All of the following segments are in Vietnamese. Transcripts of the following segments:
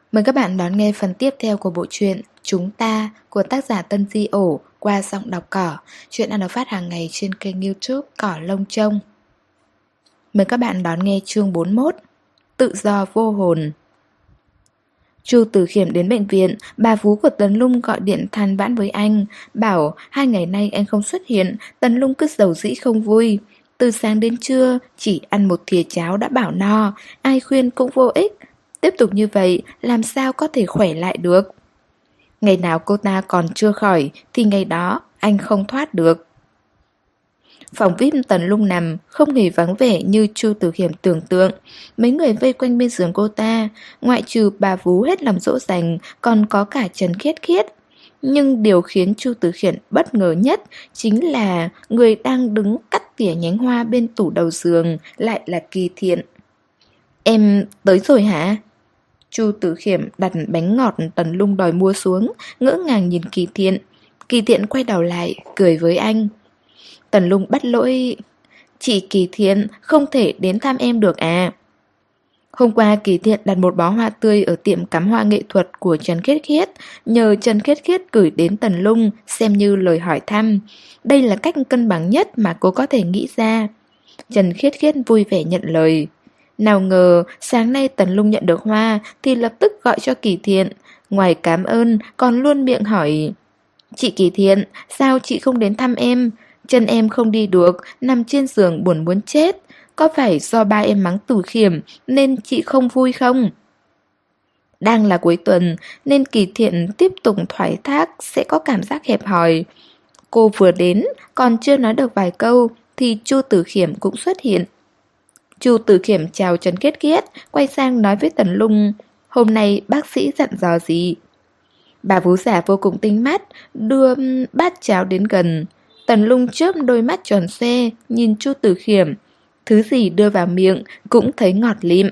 Mời các bạn đón nghe phần tiếp theo của bộ truyện Chúng Ta của tác giả Tân Di Ổ qua giọng đọc Cỏ. Chuyện đang được phát hàng ngày trên kênh YouTube Cỏ Lông Trông. Mời các bạn đón nghe chương 41 Tự do vô hồn. Chu Tử Khiêm đến bệnh viện, bà vú của Tần Lung gọi điện than vãn với anh, bảo 2 ngày nay anh không xuất hiện, Tần Lung cứ dầu dĩ không vui. Từ sáng đến trưa, chỉ ăn một thìa cháo đã bảo no, ai khuyên cũng vô ích. Tiếp tục như vậy, làm sao có thể khỏe lại được? Ngày nào cô ta còn chưa khỏi, thì ngày đó anh không thoát được. Phòng VIP Tần Lung nằm không hề vắng vẻ như Chu Tử Khiêm tưởng tượng. Mấy người vây quanh bên giường cô ta, ngoại trừ bà vú hết lòng dỗ dành, còn có cả Trần Khiết Khiết. Nhưng điều khiến Chu Tử Khiêm bất ngờ nhất chính là người đang đứng cắt tỉa nhánh hoa bên tủ đầu giường lại là Kỳ Thiện. Em tới rồi hả? Chu Tử Khiêm đặt bánh ngọt Tần Lung đòi mua xuống, ngỡ ngàng nhìn Kỳ Thiện. Kỳ Thiện quay đầu lại, cười với anh. Tần Lung bắt lỗi. Chị Kỳ Thiện không thể đến thăm em được à? Hôm qua Kỳ Thiện đặt một bó hoa tươi ở tiệm cắm hoa nghệ thuật của Trần Khiết Khiết, nhờ Trần Khiết Khiết gửi đến Tần Lung xem như lời hỏi thăm. Đây là cách cân bằng nhất mà cô có thể nghĩ ra. Trần Khiết Khiết vui vẻ nhận lời. Nào ngờ sáng nay Tần Lung nhận được hoa thì lập tức gọi cho Kỳ Thiện. Ngoài cảm ơn còn luôn miệng hỏi: Chị Kỳ Thiện, sao chị không đến thăm em? Chân em không đi được, nằm trên giường buồn muốn chết. Có phải do ba em mắng Tử Khiêm nên chị không vui không? Đang là cuối tuần nên Kỳ Thiện tiếp tục thoái thác sẽ có cảm giác hẹp hòi. Cô vừa đến còn chưa nói được vài câu thì Chu Tử Khiêm cũng xuất hiện. Chu Tử Khiêm chào Trần Khiết Khiết, quay sang nói với Tần Lung: Hôm nay bác sĩ dặn dò gì? Bà vú già vô cùng tinh mắt, đưa bát cháo đến gần. Tần Lung chớp đôi mắt tròn xoe, nhìn Chu Tử Khiêm. Thứ gì đưa vào miệng cũng thấy ngọt lịm.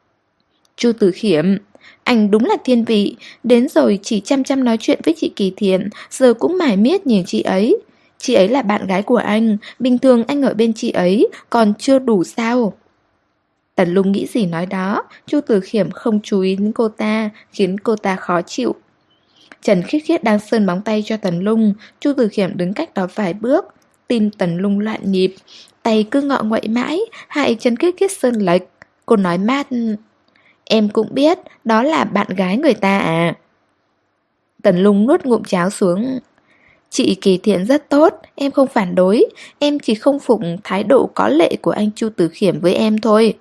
Chu Tử Khiêm, anh đúng là thiên vị, đến rồi chỉ chăm chăm nói chuyện với chị Kỳ Thiện, giờ cũng mải miết nhìn chị ấy. Chị ấy là bạn gái của anh, bình thường anh ở bên chị ấy, còn chưa đủ sao? Tần Lung nghĩ gì nói đó, Chu Tử Khiêm không chú ý đến cô ta, khiến cô ta khó chịu. Trần Khiết Khiết đang sơn móng tay cho Tần Lung, Chu Tử Khiêm đứng cách đó vài bước, tim Tần Lung loạn nhịp, tay cứ ngọ nguậy mãi, hại Trần Khiết Khiết sơn lệch. Cô nói mát: Em cũng biết, đó là bạn gái người ta à? Tần Lung nuốt ngụm cháo xuống. Chị Kỳ Thiện rất tốt, em không phản đối, em chỉ không phục thái độ có lệ của anh Chu Tử Khiêm với em thôi.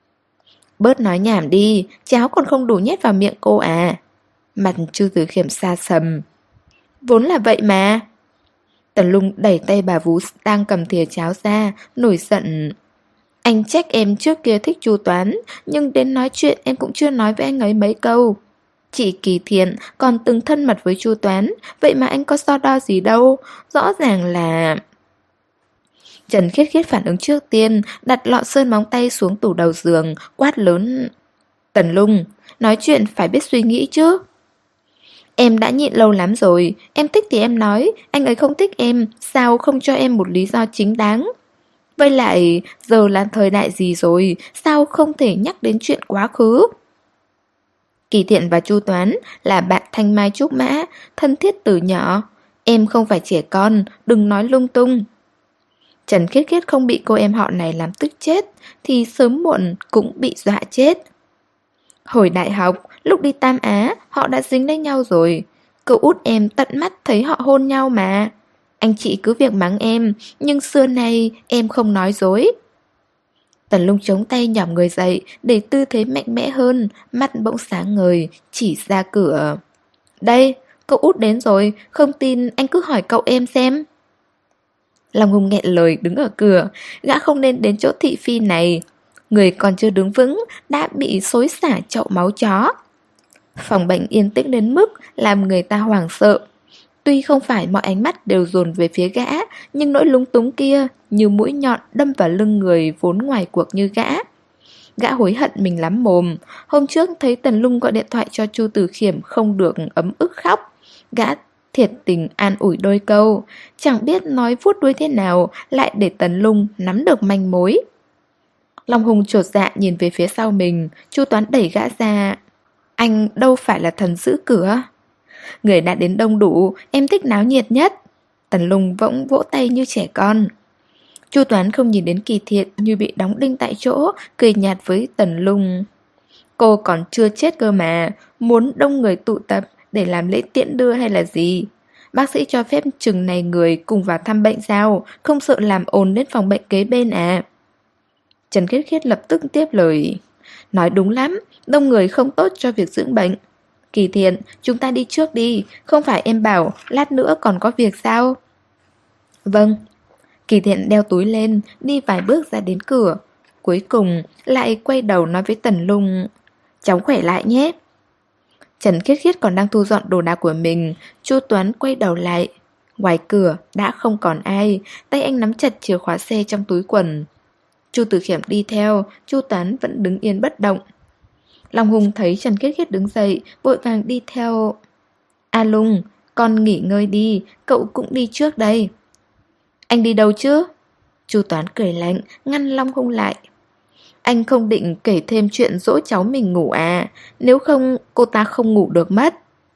Bớt nói nhảm đi, cháo còn không đủ nhét vào miệng cô à? Mặt Chu Tử Khiêm xa sầm. Vốn là vậy mà. Tần Lung đẩy tay bà vú đang cầm thìa cháo ra, nổi giận. Anh trách em trước kia thích Chu Toán, nhưng đến nói chuyện em cũng chưa nói với anh ấy mấy câu. Chị Kỳ Thiện còn từng thân mật với Chu Toán, vậy mà anh có so đo gì đâu, rõ ràng là... Trần Khiết Khiết phản ứng trước tiên, đặt lọ sơn móng tay xuống tủ đầu giường, quát lớn. Tần Lung, nói chuyện phải biết suy nghĩ chứ. Em đã nhịn lâu lắm rồi, em thích thì em nói, anh ấy không thích em, sao không cho em một lý do chính đáng? Với lại, giờ là thời đại gì rồi, sao không thể nhắc đến chuyện quá khứ? Kỳ Thiện và Chu Toán là bạn thanh mai trúc mã, thân thiết từ nhỏ. Em không phải trẻ con, đừng nói lung tung. Trần Khiết Khiết không bị cô em họ này làm tức chết, thì sớm muộn cũng bị dọa chết. Hồi đại học, lúc đi Tam Á, họ đã dính lấy nhau rồi. Cậu út em tận mắt thấy họ hôn nhau mà. Anh chị cứ việc mắng em, nhưng xưa nay em không nói dối. Tần Lung chống tay nhỏm người dậy, để tư thế mạnh mẽ hơn, mắt bỗng sáng ngời, chỉ ra cửa. Đây, cậu út đến rồi, không tin anh cứ hỏi cậu em xem. Long Hùng nghẹn lời đứng ở cửa, gã không nên đến chỗ thị phi này. Người còn chưa đứng vững đã bị xối xả chậu máu chó. Phòng bệnh yên tĩnh đến mức làm người ta hoảng sợ. Tuy không phải mọi ánh mắt đều dồn về phía gã, nhưng nỗi lúng túng kia như mũi nhọn đâm vào lưng người vốn ngoài cuộc như gã. Gã hối hận mình lắm mồm. Hôm trước thấy Tần Lung gọi điện thoại cho Chu Tử Khiêm không được ấm ức khóc. Gã thiệt tình an ủi đôi câu, chẳng biết nói vuốt đuôi thế nào, lại để Tần Lung nắm được manh mối. Long Hùng chột dạ nhìn về phía sau mình, Chu Toán đẩy gã ra. Anh đâu phải là thần giữ cửa. Người đã đến đông đủ, em thích náo nhiệt nhất. Tần Lung bỗng vỗ tay như trẻ con. Chu Toán không nhìn đến Kỳ Thiện như bị đóng đinh tại chỗ, cười nhạt với Tần Lung. Cô còn chưa chết cơ mà, muốn đông người tụ tập để làm lễ tiễn đưa hay là gì? Bác sĩ cho phép chừng này người cùng vào thăm bệnh sao, không sợ làm ồn đến phòng bệnh kế bên à? Trần Khiết Khiết lập tức tiếp lời. Nói đúng lắm, đông người không tốt cho việc dưỡng bệnh. Kỳ Thiện, chúng ta đi trước đi, không phải em bảo lát nữa còn có việc sao? Vâng. Kỳ Thiện đeo túi lên, đi vài bước ra đến cửa. Cuối cùng lại quay đầu nói với Tần Lung, cháu khỏe lại nhé. Trần Khiết Khiết còn đang thu dọn đồ đạc của mình, Chu Toán quay đầu lại. Ngoài cửa đã không còn ai, tay anh nắm chặt chìa khóa xe trong túi quần. Chu Tử Khiểm đi theo, Chu Toán vẫn đứng yên bất động. Long Hùng thấy Trần Khiết Khiết đứng dậy, vội vàng đi theo. A Lung, con nghỉ ngơi đi, cậu cũng đi trước đây. Anh đi đâu chứ? Chu Toán cười lạnh, ngăn Long Hùng lại. Anh không định kể thêm chuyện dỗ cháu mình ngủ à? Nếu không, cô ta không ngủ được mất.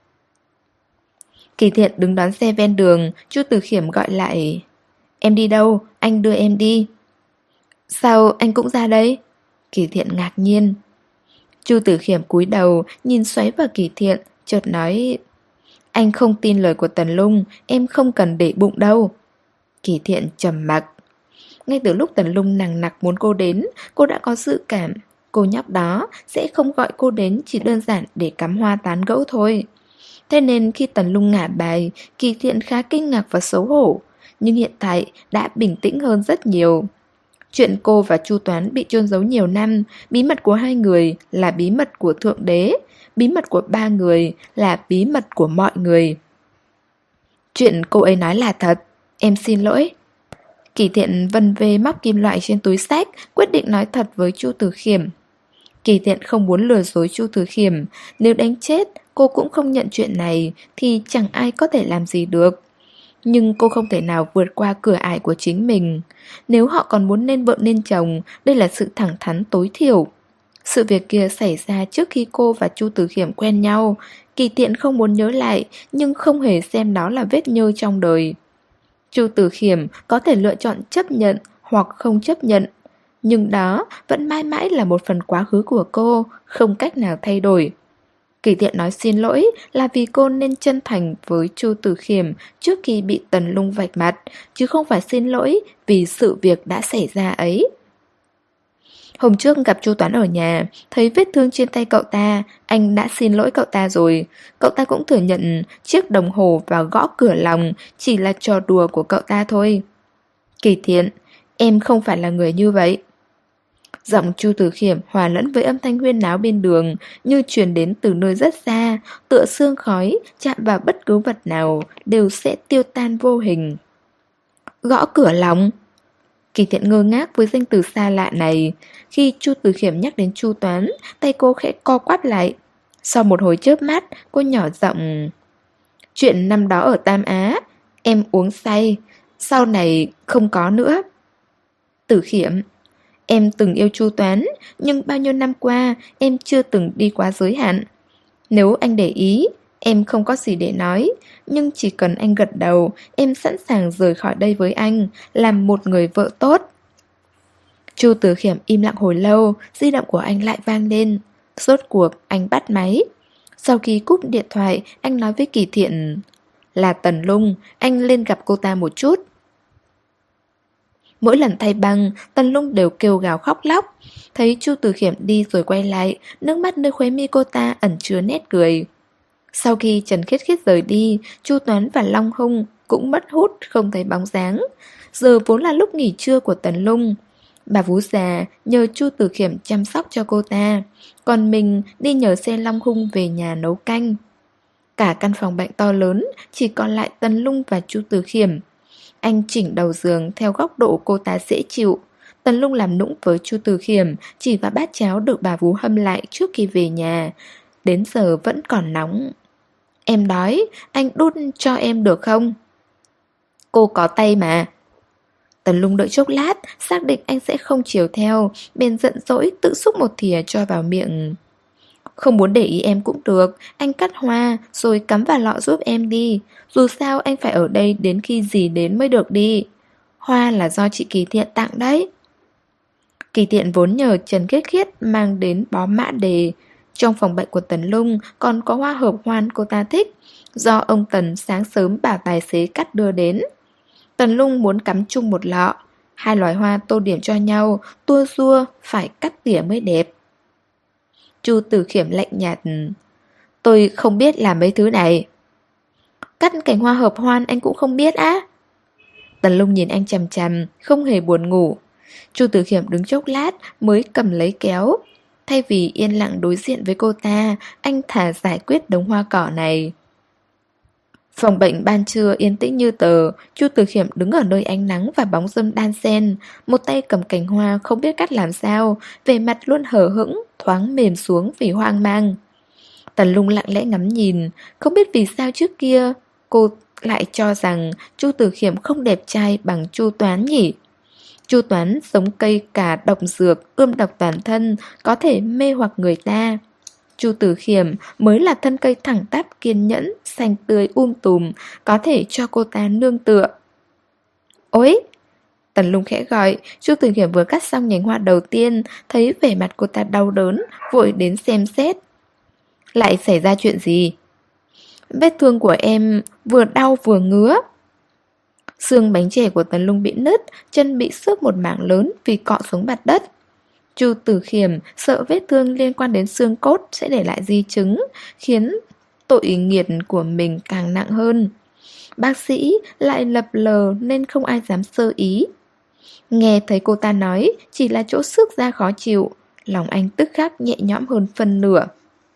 Kỳ Thiện đứng đón xe ven đường, Chu Tử Khiểm gọi lại. Em đi đâu? Anh đưa em đi. Sao anh cũng ra đây? Kỳ Thiện ngạc nhiên. Chu Tử Khiểm cúi đầu, nhìn xoáy vào Kỳ Thiện, chợt nói. Anh không tin lời của Tần Lung, em không cần để bụng đâu. Kỳ Thiện trầm mặc. Ngay từ lúc Tần Lung nằng nặc muốn cô đến, cô đã có dự cảm. Cô nhóc đó sẽ không gọi cô đến chỉ đơn giản để cắm hoa tán gẫu thôi. Thế nên khi Tần Lung ngả bài, Kỳ Thiện khá kinh ngạc và xấu hổ. Nhưng hiện tại đã bình tĩnh hơn rất nhiều. Chuyện cô và Chu Toán bị chôn giấu nhiều năm, bí mật của hai người là bí mật của Thượng Đế, bí mật của ba người là bí mật của mọi người. Chuyện cô ấy nói là thật, em xin lỗi. Kỳ Thiện vân vê móc kim loại trên túi xách, quyết định nói thật với Chu Tử Khiểm. Kỳ Thiện không muốn lừa dối Chu Tử Khiểm, nếu đánh chết cô cũng không nhận chuyện này thì chẳng ai có thể làm gì được. Nhưng cô không thể nào vượt qua cửa ải của chính mình. Nếu họ còn muốn nên vợ nên chồng, đây là sự thẳng thắn tối thiểu. Sự việc kia xảy ra trước khi cô và Chu Tử Khiểm quen nhau. Kỳ Thiện không muốn nhớ lại, nhưng không hề xem đó là vết nhơ trong đời. Chu Tử Khiểm có thể lựa chọn chấp nhận hoặc không chấp nhận, nhưng đó vẫn mãi mãi là một phần quá khứ của cô, không cách nào thay đổi. Kỳ Thiện nói xin lỗi là vì cô nên chân thành với Chu Tử Khiểm trước khi bị Tần Lung vạch mặt, chứ không phải xin lỗi vì sự việc đã xảy ra ấy. Hôm trước gặp Chu Toán ở nhà, thấy vết thương trên tay cậu ta, anh đã xin lỗi cậu ta rồi. Cậu ta cũng thừa nhận chiếc đồng hồ và gõ cửa lòng chỉ là trò đùa của cậu ta thôi. Kỳ Thiện, em không phải là người như vậy. Giọng Chu Tử Khiểm hòa lẫn với âm thanh huyên náo bên đường, như truyền đến từ nơi rất xa, tựa sương khói, chạm vào bất cứ vật nào đều sẽ tiêu tan vô hình. Gõ cửa lòng. Kỳ Thiện ngơ ngác với danh từ xa lạ này. Khi Chu Tử Khiểm nhắc đến Chu Toán, tay cô khẽ co quắp lại. Sau một hồi chớp mắt, cô nhỏ giọng. Chuyện năm đó ở Tam Á, em uống say, sau này không có nữa. Tử Khiểm, em từng yêu Chu Toán, nhưng bao nhiêu năm qua em chưa từng đi quá giới hạn. Nếu anh để ý, em không có gì để nói, nhưng chỉ cần anh gật đầu, em sẵn sàng rời khỏi đây với anh, làm một người vợ tốt. Chu Tử Khiểm im lặng hồi lâu, di động của anh lại vang lên. Rốt cuộc anh bắt máy. Sau khi cúp điện thoại, anh nói với Kỳ Thiện. Là Tần Lung, anh lên gặp cô ta một chút. Mỗi lần thay băng, Tần Lung đều kêu gào khóc lóc. Thấy Chu Tử Khiểm đi rồi quay lại, nước mắt nơi khóe mi cô ta ẩn chứa nét cười. Sau khi Trần Khiết Khiết rời đi, Chu Toán và Long Hung cũng mất hút không thấy bóng dáng. Giờ vốn là lúc nghỉ trưa của Tần Lung. Bà vú già nhờ Chu Tử Khiểm chăm sóc cho cô ta, còn mình đi nhờ xe Long Hung về nhà nấu canh. Cả căn phòng bệnh to lớn chỉ còn lại Tần Lung và Chu Tử Khiểm. Anh chỉnh đầu giường theo góc độ cô ta dễ chịu. Tần Lung làm nũng với Chu Tử Khiểm, chỉ vào bát cháo được bà vú hâm lại trước khi về nhà. Đến giờ vẫn còn nóng. Em đói, anh đút cho em được không? Cô có tay mà. Tần Lung đợi chốc lát, xác định anh sẽ không chiều theo, bèn giận dỗi tự xúc một thìa cho vào miệng. Không muốn để ý em cũng được, anh cắt hoa rồi cắm vào lọ giúp em đi. Dù sao anh phải ở đây đến khi dì đến mới được đi. Hoa là do chị Kỳ Thiện tặng đấy. Kỳ Thiện vốn nhờ Trần Khiết Khiết mang đến bó mã đề. Trong phòng bệnh của Tần Lung còn có hoa hợp hoan cô ta thích, do ông Tần sáng sớm bảo tài xế cắt đưa đến. Tần Lung muốn cắm chung một lọ. Hai loài hoa tô điểm cho nhau, tua rua, phải cắt tỉa mới đẹp. Chu Tử Khiêm lạnh nhạt. Tôi không biết làm mấy thứ này. Cắt cành hoa hợp hoan anh cũng không biết á? Tần Lung nhìn anh chằm chằm, không hề buồn ngủ. Chu Tử Khiêm đứng chốc lát mới cầm lấy kéo. Thay vì yên lặng đối diện với cô ta, anh thả giải quyết đống hoa cỏ này. Phòng bệnh ban trưa yên tĩnh như tờ. Chu Tử Khiêm đứng ở nơi ánh nắng và bóng râm đan xen, một tay cầm cành hoa không biết cắt làm sao, vẻ mặt luôn hờ hững, thoáng mềm xuống vì hoang mang. Tần Lung lặng lẽ ngắm nhìn, không biết vì sao trước kia cô lại cho rằng Chu Tử Khiêm không đẹp trai bằng Chu Toán nhỉ. Chu Toán giống cây cà độc dược, ươm độc toàn thân, có thể mê hoặc người ta. Chu Tử Khiêm mới là thân cây thẳng tắp kiên nhẫn, xanh tươi tùm, có thể cho cô ta nương tựa. Ôi! Tần Lung khẽ gọi. Chu Tử Khiêm vừa cắt xong nhánh hoa đầu tiên, thấy vẻ mặt cô ta đau đớn, vội đến xem xét. Lại xảy ra chuyện gì? Vết thương của em vừa đau vừa ngứa. Xương bánh chè của Tần Lung bị nứt, chân bị xước một mảng lớn vì cọ xuống mặt đất. Chu Tử Khiêm sợ vết thương liên quan đến xương cốt sẽ để lại di chứng, khiến tội nghiệt của mình càng nặng hơn. Bác sĩ lại lập lờ nên không ai dám sơ ý. Nghe thấy cô ta nói chỉ là chỗ xước da khó chịu, lòng anh tức khắc nhẹ nhõm hơn phân nửa.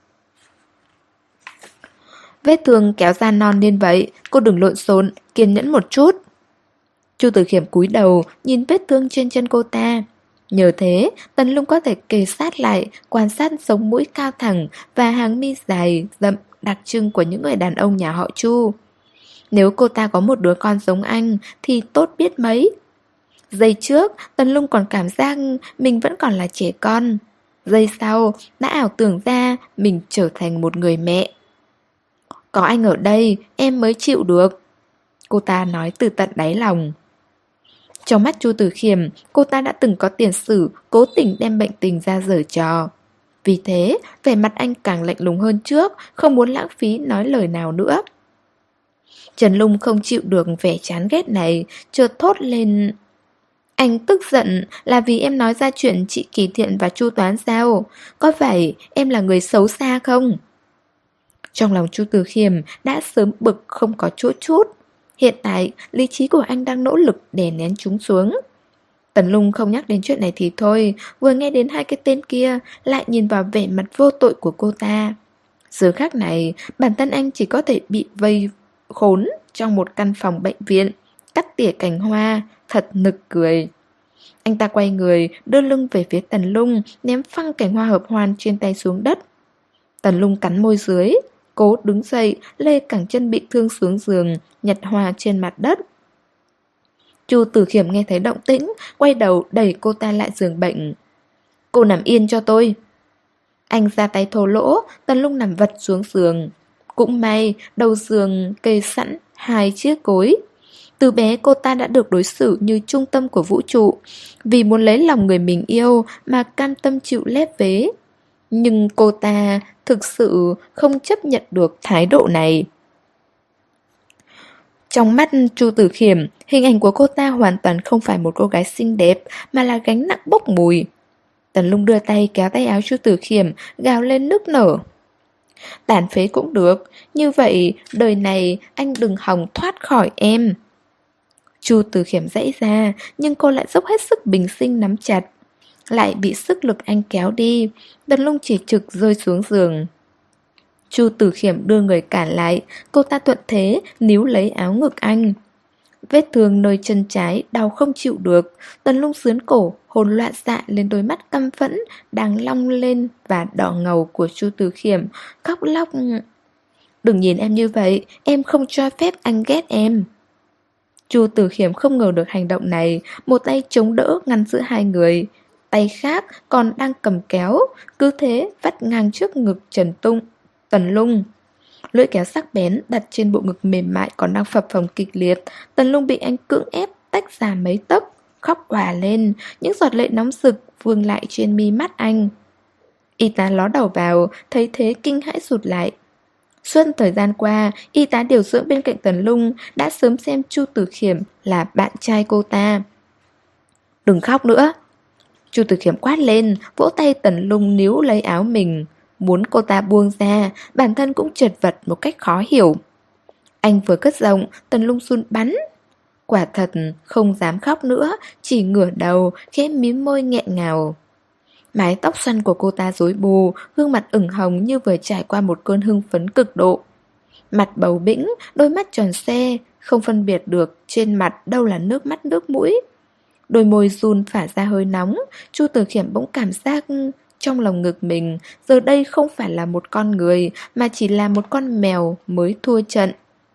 Vết thương kéo ra non nên vậy, cô đừng lộn xộn, kiên nhẫn một chút. Chu Tử Khiêm cúi đầu nhìn vết thương trên chân cô ta. Nhờ thế, Tần Lung có thể kề sát lại, quan sát sống mũi cao thẳng và hàng mi dài, rậm, đặc trưng của những người đàn ông nhà họ Chu. Nếu cô ta có một đứa con giống anh thì tốt biết mấy. Giây trước, Tần Lung còn cảm giác mình vẫn còn là trẻ con. Giây sau, đã ảo tưởng ra mình trở thành một người mẹ. Có anh ở đây, em mới chịu được. Cô ta nói từ tận đáy lòng. Trong mắt Chu Tử Khiêm, cô ta đã từng có tiền sử cố tình đem bệnh tình ra giở trò. Vì thế, vẻ mặt anh càng lạnh lùng hơn trước, không muốn lãng phí nói lời nào nữa. Trần Lung không chịu được vẻ chán ghét này, chợt thốt lên. Anh tức giận là vì em nói ra chuyện chị Kỳ Thiện và Chu Toán sao? Có phải em là người xấu xa không? Trong lòng Chu Tử Khiêm đã sớm bực không có chỗ chút. Hiện tại, lý trí của anh đang nỗ lực đè nén chúng xuống. Tần Lung không nhắc đến chuyện này thì thôi, vừa nghe đến hai cái tên kia, lại nhìn vào vẻ mặt vô tội của cô ta. Giờ khắc này, bản thân anh chỉ có thể bị vây khốn trong một căn phòng bệnh viện, cắt tỉa cành hoa, thật nực cười. Anh ta quay người, đưa lưng về phía Tần Lung, ném phăng cành hoa hợp hoan trên tay xuống đất. Tần Lung cắn môi dưới, cố đứng dậy, lê cẳng chân bị thương xuống giường, nhặt hoa trên mặt đất. Chu Tử Khiêm nghe thấy động tĩnh, quay đầu đẩy cô ta lại giường bệnh. Cô nằm yên cho tôi. Anh ra tay thô lỗ, Tần Lung nằm vật xuống giường. Cũng may, đầu giường kê sẵn hai chiếc gối. Từ bé cô ta đã được đối xử như trung tâm của vũ trụ, vì muốn lấy lòng người mình yêu mà cam tâm chịu lép vế. Nhưng cô ta thực sự không chấp nhận được thái độ này. Trong mắt Chu Tử Khiêm, hình ảnh của cô ta hoàn toàn không phải một cô gái xinh đẹp, mà là gánh nặng bốc mùi. Tần Lung đưa tay kéo tay áo Chu Tử Khiêm, gào lên nức nở. Tàn phế cũng được, như vậy đời này anh đừng hòng thoát khỏi em. Chu Tử Khiêm giãy ra, nhưng cô lại dốc hết sức bình sinh nắm chặt. Lại bị sức lực anh kéo đi, Tần Lung chỉ trực rơi xuống giường. Chu Tử Khiêm đưa người cản lại, cô ta thuận thế níu lấy áo ngực anh. Vết thương nơi chân trái đau không chịu được, Tần Lung xướn cổ, hồn loạn xạ lên đôi mắt căm phẫn đang long lên và đỏ ngầu của Chu Tử Khiêm, khóc lóc. Đừng nhìn em như vậy, em không cho phép anh ghét em. Chu Tử Khiêm không ngờ được hành động này, một tay chống đỡ ngăn giữa hai người. tay khác còn đang cầm kéo, cứ thế vắt ngang trước ngực Tần Lung. Lưỡi kéo sắc bén đặt trên bộ ngực mềm mại còn đang phập phồng kịch liệt. Tần Lung bị anh cưỡng ép tách ra mấy tấc, khóc òa lên, những giọt lệ nóng rực vương lại trên mi mắt anh. Y tá ló đầu vào, thấy thế kinh hãi rụt lại. Suốt thời gian qua, y tá điều dưỡng bên cạnh Tần Lung đã sớm xem Chu Tử Khiêm là bạn trai cô ta. Đừng khóc nữa. Chu Tử Khiêm quát lên, vỗ tay Tần Lung níu lấy áo mình. Muốn cô ta buông ra, bản thân cũng chật vật một cách khó hiểu. Anh vừa cất giọng, Tần Lung run bắn. Quả thật không dám khóc nữa, chỉ ngửa đầu, khẽ mím môi nghẹn ngào. Mái tóc xoăn của cô ta rối bù, gương mặt ửng hồng như vừa trải qua một cơn hưng phấn cực độ. Mặt bầu bĩnh, đôi mắt tròn xe, không phân biệt được trên mặt đâu là nước mắt nước mũi. Đôi môi run phả ra hơi nóng, Chu Tử Khiêm bỗng cảm giác trong lòng ngực mình giờ đây không phải là một con người mà chỉ là một con mèo mới thua trận.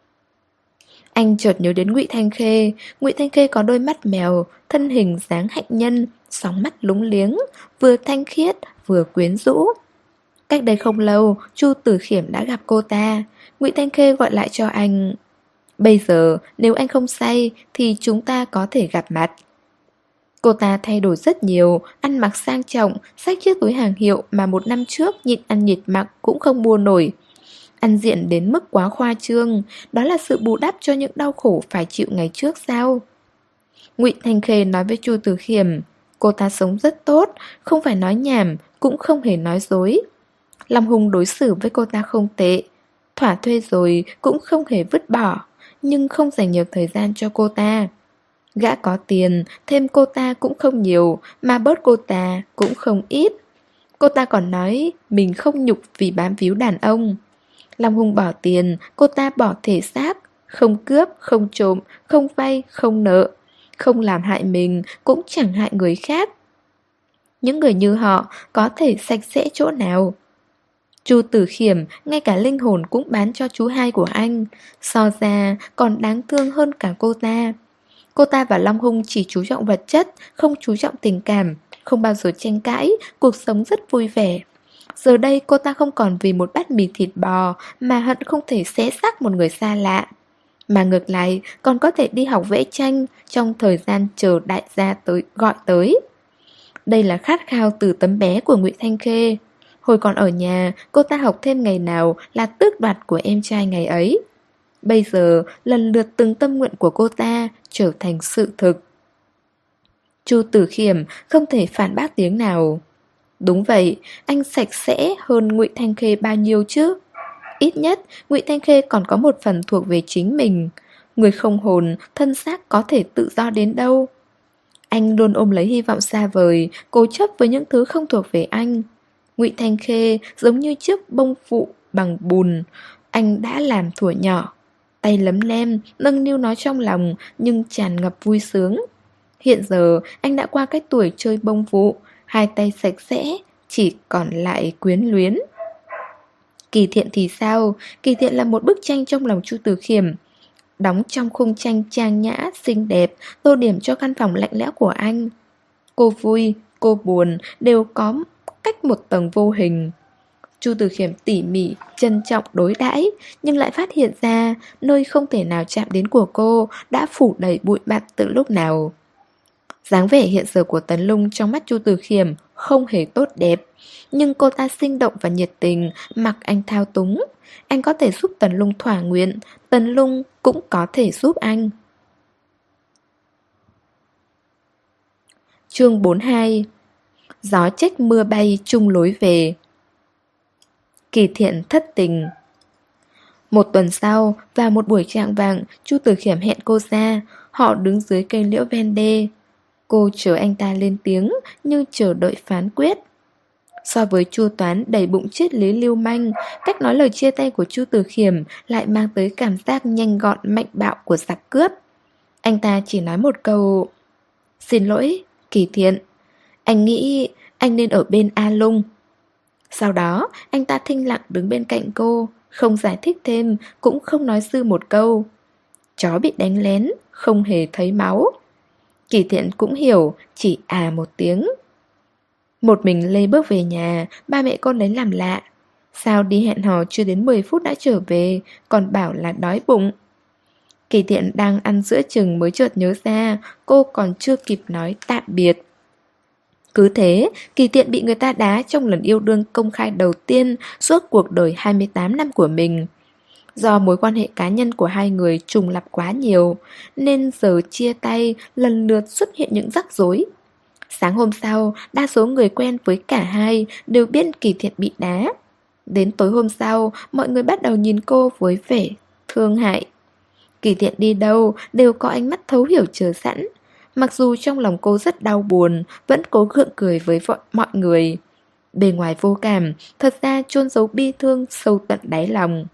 Anh chợt nhớ đến Ngụy Thanh Khê. Ngụy Thanh Khê có đôi mắt mèo, thân hình dáng hạnh nhân, sóng mắt lúng liếng, vừa thanh khiết vừa quyến rũ. Cách đây không lâu, Chu Tử Khiêm đã gặp cô ta. Ngụy Thanh Khê gọi lại cho anh. Bây giờ, nếu anh không say thì chúng ta có thể gặp mặt. Cô ta thay đổi rất nhiều, ăn mặc sang trọng, xách chiếc túi hàng hiệu mà một năm trước nhịn ăn nhịn mặc cũng không mua nổi. Ăn diện đến mức quá khoa trương, đó là sự bù đắp cho những đau khổ phải chịu ngày trước sao? Ngụy Thanh Khê nói với Chu Tử Khiêm, cô ta sống rất tốt, không phải nói nhảm, cũng không hề nói dối. Long Hùng đối xử với cô ta không tệ, thỏa thuê rồi cũng không hề vứt bỏ, nhưng không dành nhiều thời gian cho cô ta. Gã có tiền, thêm cô ta cũng không nhiều, mà bớt cô ta cũng không ít. Cô ta còn nói mình không nhục vì bám víu đàn ông. Long Hùng bỏ tiền, cô ta bỏ thể xác, không cướp, không trộm, không vay, không nợ, không làm hại mình, cũng chẳng hại người khác. Những người như họ có thể sạch sẽ chỗ nào? Chu Tử Khiêm ngay cả linh hồn cũng bán cho chú hai của anh, so ra còn đáng thương hơn cả cô ta. Cô ta và Long Hùng chỉ chú trọng vật chất, không chú trọng tình cảm, không bao giờ tranh cãi, cuộc sống rất vui vẻ. Giờ đây cô ta không còn vì một bát mì thịt bò mà hận không thể xé xác một người xa lạ, mà ngược lại còn có thể đi học vẽ tranh trong thời gian chờ đại gia gọi tới. Đây là khát khao từ tấm bé của Ngụy Thanh Khê. Hồi còn ở nhà, cô ta học thêm ngày nào là tước đoạt của em trai ngày ấy. Bây giờ, lần lượt từng tâm nguyện của cô ta trở thành sự thực. Chu Tử Khiêm không thể phản bác tiếng nào. Đúng vậy, anh sạch sẽ hơn Ngụy Thanh Khê bao nhiêu chứ? Ít nhất, Ngụy Thanh Khê còn có một phần thuộc về chính mình. Người không hồn, thân xác có thể tự do đến đâu? Anh luôn ôm lấy hy vọng xa vời, cố chấp với những thứ không thuộc về anh. Ngụy Thanh Khê giống như chiếc bông phụ bằng bùn, anh đã làm thuở nhỏ. Tay lấm lem, nâng niu nó trong lòng nhưng tràn ngập vui sướng. Hiện giờ anh đã qua cái tuổi chơi bông vụ, hai tay sạch sẽ, chỉ còn lại quyến luyến. Kỳ Thiện thì sao? Kỳ Thiện là một bức tranh trong lòng Chu Tử Khiêm, đóng trong khung tranh trang nhã, xinh đẹp, tô điểm cho căn phòng lạnh lẽo của anh. Cô vui, cô buồn đều có cách một tầng vô hình. Chu Tử Khiêm tỉ mỉ, trân trọng đối đãi, nhưng lại phát hiện ra nơi không thể nào chạm đến của cô đã phủ đầy bụi bặm từ lúc nào. Dáng vẻ hiện giờ của Tần Lung trong mắt Chu Tử Khiêm không hề tốt đẹp, nhưng cô ta sinh động và nhiệt tình, mặc anh thao túng. Anh có thể giúp Tần Lung thỏa nguyện, Tần Lung cũng có thể giúp anh. Chương 42. Gió trách mưa bay chung lối về. Kỳ Thiện thất tình. Một tuần sau, vào một buổi trạng vạng, Chu Tử Khiêm hẹn cô ra. Họ đứng dưới cây liễu ven đê. Cô chờ anh ta lên tiếng như chờ đợi phán quyết. So với Chu Toán đầy bụng triết lý lưu manh, cách nói lời chia tay của Chu Tử Khiêm lại mang tới cảm giác nhanh gọn mạnh bạo của giặc cướp. Anh ta chỉ nói một câu: "Xin lỗi, Kỳ Thiện, anh nghĩ anh nên ở bên A Lung." Sau đó, anh ta thinh lặng đứng bên cạnh cô, không giải thích thêm, cũng không nói dư một câu. Chó bị đánh lén, không hề thấy máu. Kỳ Thiện cũng hiểu, chỉ một tiếng. Một mình Lê bước về nhà, ba mẹ cô lấy làm lạ. Sao đi hẹn hò chưa đến 10 phút đã trở về, còn bảo là đói bụng. Kỳ Thiện đang ăn sữa chừng mới chợt nhớ ra, cô còn chưa kịp nói tạm biệt. Cứ thế, Kỳ Thiện bị người ta đá trong lần yêu đương công khai đầu tiên suốt cuộc đời 28 năm của mình. Do mối quan hệ cá nhân của hai người trùng lặp quá nhiều, nên giờ chia tay lần lượt xuất hiện những rắc rối. Sáng hôm sau, đa số người quen với cả hai đều biết Kỳ Thiện bị đá. Đến tối hôm sau, mọi người bắt đầu nhìn cô với vẻ thương hại. Kỳ Thiện đi đâu đều có ánh mắt thấu hiểu chờ sẵn. Mặc dù trong lòng cô rất đau buồn, vẫn cố gượng cười với mọi người. Bề ngoài vô cảm, thật ra chôn giấu bi thương sâu tận đáy lòng.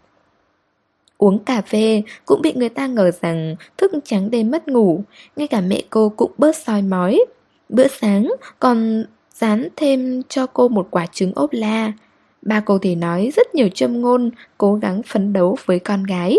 Uống cà phê cũng bị người ta ngờ rằng thức trắng đêm mất ngủ, ngay cả mẹ cô cũng bớt soi mói. Bữa sáng còn dán thêm cho cô một quả trứng ốp la. Ba cô thì nói rất nhiều châm ngôn, cố gắng phấn đấu với con gái.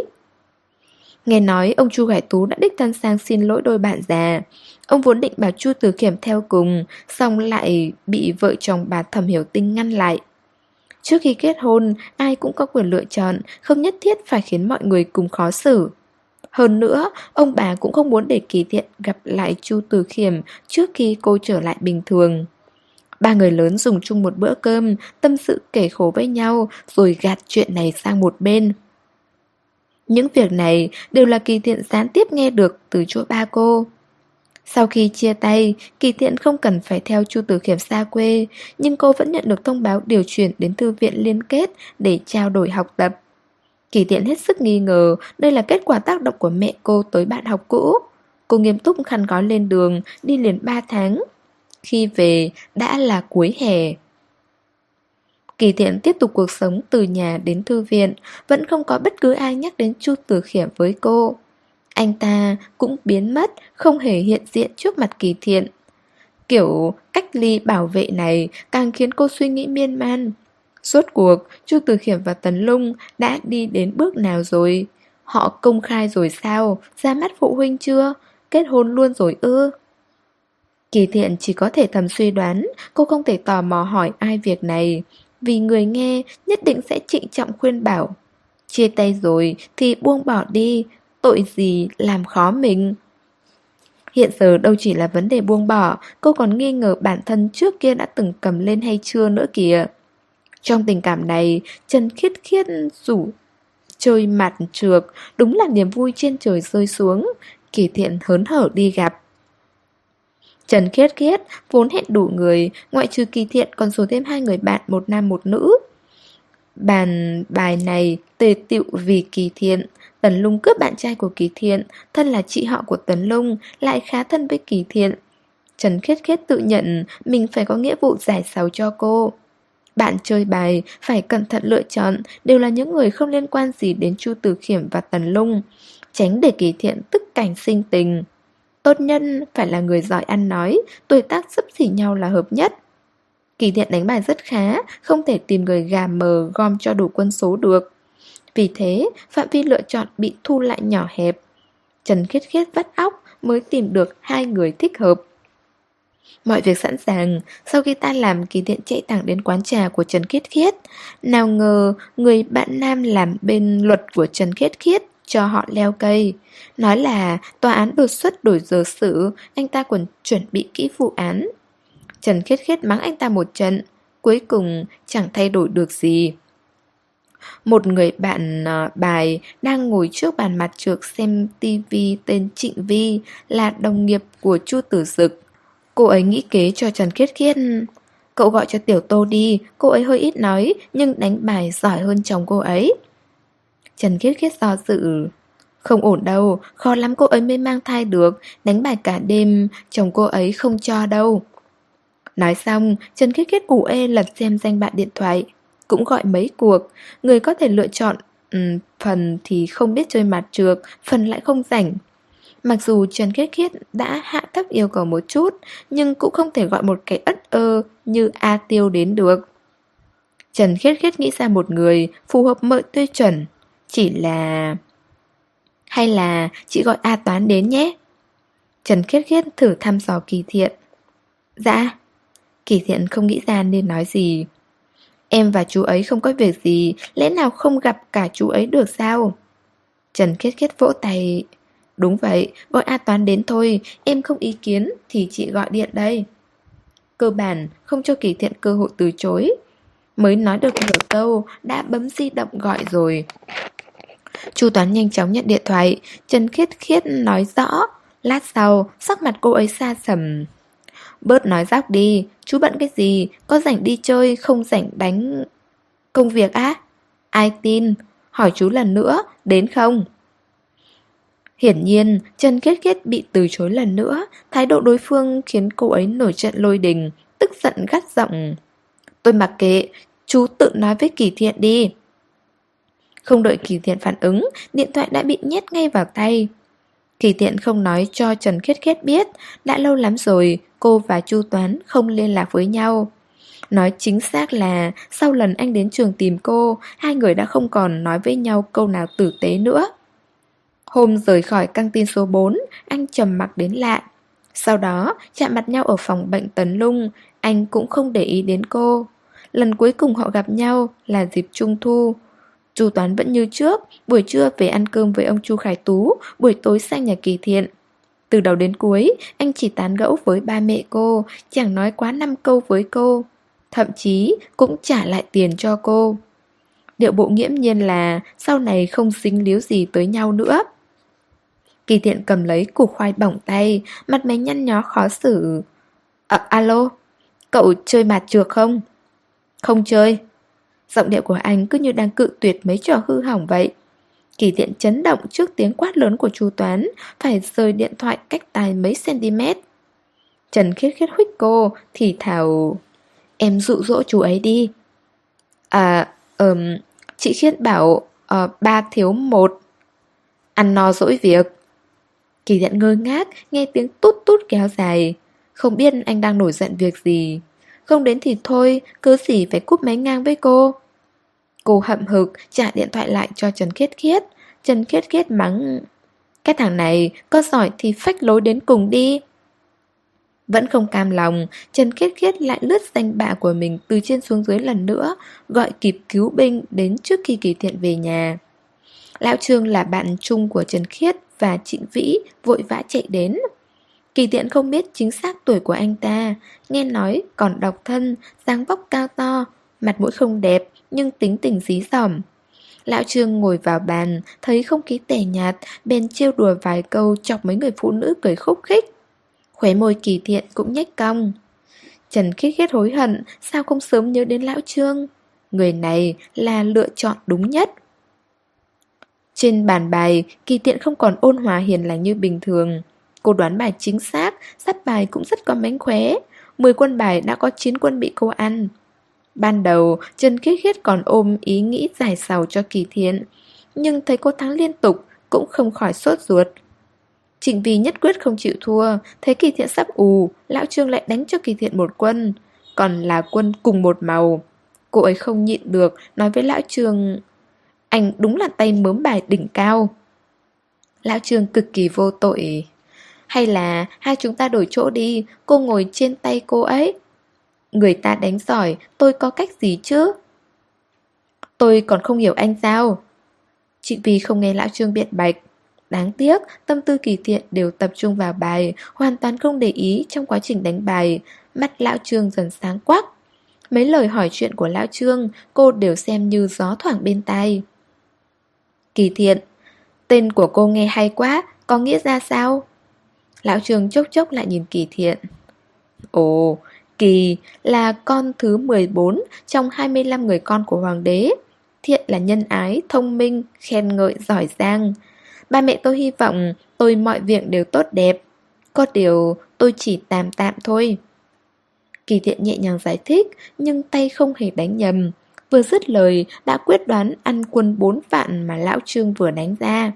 Nghe nói ông Chu Khải Tú đã đích thân sang xin lỗi đôi bạn già. Ông vốn định bảo Chu Từ Khiểm theo cùng, xong lại bị vợ chồng bà Thẩm Hiểu Tinh ngăn lại. Trước khi kết hôn, ai cũng có quyền lựa chọn, không nhất thiết phải khiến mọi người cùng khó xử. Hơn nữa, ông bà cũng không muốn để Kỳ Thiện gặp lại Chu Từ Khiểm trước khi cô trở lại bình thường. Ba người lớn dùng chung một bữa cơm, tâm sự kể khổ với nhau, rồi gạt chuyện này sang một bên. Những việc này đều là Kỳ Thiện gián tiếp nghe được từ chỗ ba cô. Sau khi chia tay, Kỳ Thiện không cần phải theo Chu Tử Khiểm xa quê, nhưng cô vẫn nhận được thông báo điều chuyển đến thư viện liên kết để trao đổi học tập. Kỳ Thiện hết sức nghi ngờ đây là kết quả tác động của mẹ cô tới bạn học cũ. Cô nghiêm túc khăn gói lên đường, đi liền 3 tháng. Khi về, đã là cuối hè. Kỳ Thiện tiếp tục cuộc sống từ nhà đến thư viện, vẫn không có bất cứ ai nhắc đến Chu Tử Khiểm với cô. Anh ta cũng biến mất, không hề hiện diện trước mặt Kỳ Thiện. Kiểu cách ly bảo vệ này càng khiến cô suy nghĩ miên man. Rốt cuộc, Chu Tử Khiểm và Tấn Lung đã đi đến bước nào rồi? Họ công khai rồi sao? Ra mắt phụ huynh chưa? Kết hôn luôn rồi ư? Kỳ Thiện chỉ có thể thầm suy đoán, cô không thể tò mò hỏi ai việc này, vì người nghe nhất định sẽ trịnh trọng khuyên bảo. Chia tay rồi thì buông bỏ đi, tội gì làm khó mình. Hiện giờ đâu chỉ là vấn đề buông bỏ, cô còn nghi ngờ bản thân trước kia đã từng cầm lên hay chưa nữa kìa. Trong tình cảm này, Trần Khiết Khiết rủ chơi mặt trược, đúng là niềm vui trên trời rơi xuống. Kỳ Thiện hớn hở đi gặp. Trần Khiết Khiết vốn hẹn đủ người, ngoại trừ Kỳ Thiện còn rủ thêm 2 người bạn, một nam một nữ. Bàn bài này tề tựu vì Kỳ Thiện. Tần Lung cướp bạn trai của Kỳ Thiện, thân là chị họ của Tần Lung, lại khá thân với Kỳ Thiện. Trần Khiết Khiết tự nhận mình phải có nghĩa vụ giải sầu cho cô. Bạn chơi bài phải cẩn thận lựa chọn, đều là những người không liên quan gì đến Chu Tử Khiểm và Tần Lung, tránh để Kỳ Thiện tức cảnh sinh tình. Tốt nhân phải là người giỏi ăn nói, tuổi tác xấp xỉ nhau là hợp nhất. Kỳ Thiện đánh bài rất khá, không thể tìm người gà mờ gom cho đủ quân số được. Vì thế, phạm vi lựa chọn bị thu lại nhỏ hẹp. Trần Khiết Khiết vắt óc mới tìm được 2 người thích hợp. Mọi việc sẵn sàng, sau khi tan làm Kỳ Thiện chạy thẳng đến quán trà của Trần Khiết Khiết. Nào ngờ, người bạn nam làm bên luật của Trần Khiết Khiết cho họ leo cây. Nói là tòa án đột xuất đổi giờ xử, anh ta còn chuẩn bị kỹ vụ án. Trần Khiết Khiết mắng anh ta một trận, cuối cùng chẳng thay đổi được gì. Một người bạn bài đang ngồi trước bàn mặt trược xem tivi tên Trịnh Vi, là đồng nghiệp của Chu Tử Dực. Cô ấy nghĩ kế cho Trần Khiết Khiết. Cậu gọi cho Tiểu Tô đi, cô ấy hơi ít nói nhưng đánh bài giỏi hơn chồng cô ấy. Trần Khiết Khiết do dự. Không ổn đâu, khó lắm cô ấy mới mang thai được, đánh bài cả đêm, chồng cô ấy không cho đâu. Nói xong, Trần Khiết Khiết ủ ê lật xem danh bạ điện thoại. Cũng gọi mấy cuộc, người có thể lựa chọn, phần thì không biết chơi mặt trược, phần lại không rảnh. Mặc dù Trần Khiết Khiết đã hạ thấp yêu cầu một chút, nhưng cũng không thể gọi một cái ất ơ như A Tiêu đến được. Trần Khiết Khiết nghĩ ra một người phù hợp mọi tiêu chuẩn. Chỉ là... Hay là chị gọi A Toán đến nhé. Trần Khiết Khiết thử thăm dò Kỳ Thiện. Dạ. Kỳ Thiện không nghĩ ra nên nói gì. Em và chú ấy không có việc gì, lẽ nào không gặp cả chú ấy được sao? Trần Khiết Khiết vỗ tay. Đúng vậy, gọi A Toán đến thôi, em không ý kiến thì chị gọi điện đây. Cơ bản không cho Kỳ Thiện cơ hội từ chối. Mới nói được nửa câu đã bấm di động gọi rồi. Chu Toán nhanh chóng nhận điện thoại. Trần Khiết Khiết nói rõ. Lát sau sắc mặt cô ấy xa sầm. Bớt nói dóc đi, chú bận cái gì? Có rảnh đi chơi, không rảnh đánh công việc á? Ai tin? Hỏi chú lần nữa, đến không? Hiển nhiên, Trần Khiết Khiết bị từ chối lần nữa. Thái độ đối phương khiến cô ấy nổi trận lôi đình, tức giận gắt giọng. Tôi mặc kệ, chú tự nói với Kỳ Thiện đi. Không đợi Kỳ Thiện phản ứng, điện thoại đã bị nhét ngay vào tay. Kỳ Thiện không nói cho Trần Khiết Khiết biết, đã lâu lắm rồi cô và Chu Toán không liên lạc với nhau. Nói chính xác là sau lần anh đến trường tìm cô, hai người đã không còn nói với nhau câu nào tử tế nữa. Hôm rời khỏi căng tin số 4, anh trầm mặc đến lạ. Sau đó, chạm mặt nhau ở phòng bệnh Tấn Lung, anh cũng không để ý đến cô. Lần cuối cùng họ gặp nhau là dịp Trung Thu. Chu Toán vẫn như trước, buổi trưa về ăn cơm với ông Chu Khải Tú, buổi tối sang nhà Kỳ Thiện. Từ đầu đến cuối, anh chỉ tán gẫu với ba mẹ cô, chẳng nói quá 5 câu với cô. Thậm chí cũng trả lại tiền cho cô. Điệu bộ nghiễm nhiên là sau này không dính líu gì tới nhau nữa. Kỳ Thiện cầm lấy củ khoai bỏng tay, mặt mày nhăn nhó khó xử. Alo, cậu chơi mạt trược không? Không chơi. Giọng điệu của anh cứ như đang cự tuyệt mấy trò hư hỏng vậy. Kỳ Thiện chấn động trước tiếng quát lớn của Chu Toán, phải rời điện thoại cách tai mấy cm. Trần Khiết Khiết huých cô, thì thào. Em dụ dỗ chú ấy đi. Chị Khiết bảo 3 thiếu 1. Ăn no dỗi việc. Kỳ Thiện ngơ ngác, nghe tiếng tút tút kéo dài. Không biết anh đang nổi giận việc gì. Không đến thì thôi, cứ gì phải cúp máy ngang với cô. Cô hậm hực trả điện thoại lại cho Trần Khiết Khiết. Trần Khiết Khiết mắng. Cái thằng này có giỏi thì phách lối đến cùng đi. Vẫn không cam lòng, Trần Khiết Khiết lại lướt danh bạ của mình từ trên xuống dưới lần nữa, gọi kịp cứu binh đến trước khi Kỳ Thiện về nhà. Lão Trương là bạn chung của Trần Khiết và Trịnh Vĩ vội vã chạy đến. Kỳ Thiện không biết chính xác tuổi của anh ta, nghe nói còn độc thân, dáng vóc cao to, mặt mũi không đẹp nhưng tính tình dí dỏm. Lão Trương ngồi vào bàn, thấy không khí tẻ nhạt, bèn trêu đùa vài câu chọc mấy người phụ nữ cười khúc khích. Khóe môi Kỳ Thiện cũng nhếch cong. Trần Khiết Khiết hối hận, sao không sớm nhớ đến Lão Trương. Người này là lựa chọn đúng nhất. Trên bàn bài, Kỳ Thiện không còn ôn hòa hiền lành như bình thường. Cô đoán bài chính xác, sắp bài cũng rất có mánh khóe. 10 quân bài đã có 9 quân bị cô ăn. Ban đầu, Trần Khiết Khiết còn ôm ý nghĩ giải sầu cho Kỳ Thiện. Nhưng thấy cô thắng liên tục, cũng không khỏi sốt ruột. Trịnh Vy nhất quyết không chịu thua, thấy Kỳ Thiện sắp ù, Lão Trương lại đánh cho Kỳ Thiện một quân. Còn là quân cùng một màu. Cô ấy không nhịn được, nói với Lão Trương. Anh đúng là tay mớm bài đỉnh cao. Lão Trương cực kỳ vô tội. Hay là hai chúng ta đổi chỗ đi, cô ngồi trên tay cô ấy. Người ta đánh giỏi, tôi có cách gì chứ? Tôi còn không hiểu anh sao? Trịnh Vy không nghe Lão Trương biện bạch. Đáng tiếc, tâm tư Kỳ Thiện đều tập trung vào bài, hoàn toàn không để ý trong quá trình đánh bài. Mắt Lão Trương dần sáng quắc. Mấy lời hỏi chuyện của Lão Trương, cô đều xem như gió thoảng bên tai. Kỳ Thiện, tên của cô nghe hay quá, có nghĩa ra sao? Lão Trương chốc chốc lại nhìn Kỳ Thiện. Ồ, Kỳ là con thứ 14 trong 25 người con của hoàng đế. Thiện là nhân ái, thông minh, khen ngợi, giỏi giang. Ba mẹ tôi hy vọng tôi mọi việc đều tốt đẹp. Có điều tôi chỉ tạm tạm thôi. Kỳ Thiện nhẹ nhàng giải thích, nhưng tay không hề đánh nhầm. Vừa dứt lời đã quyết đoán ăn quân 4 vạn mà Lão Trương vừa đánh ra.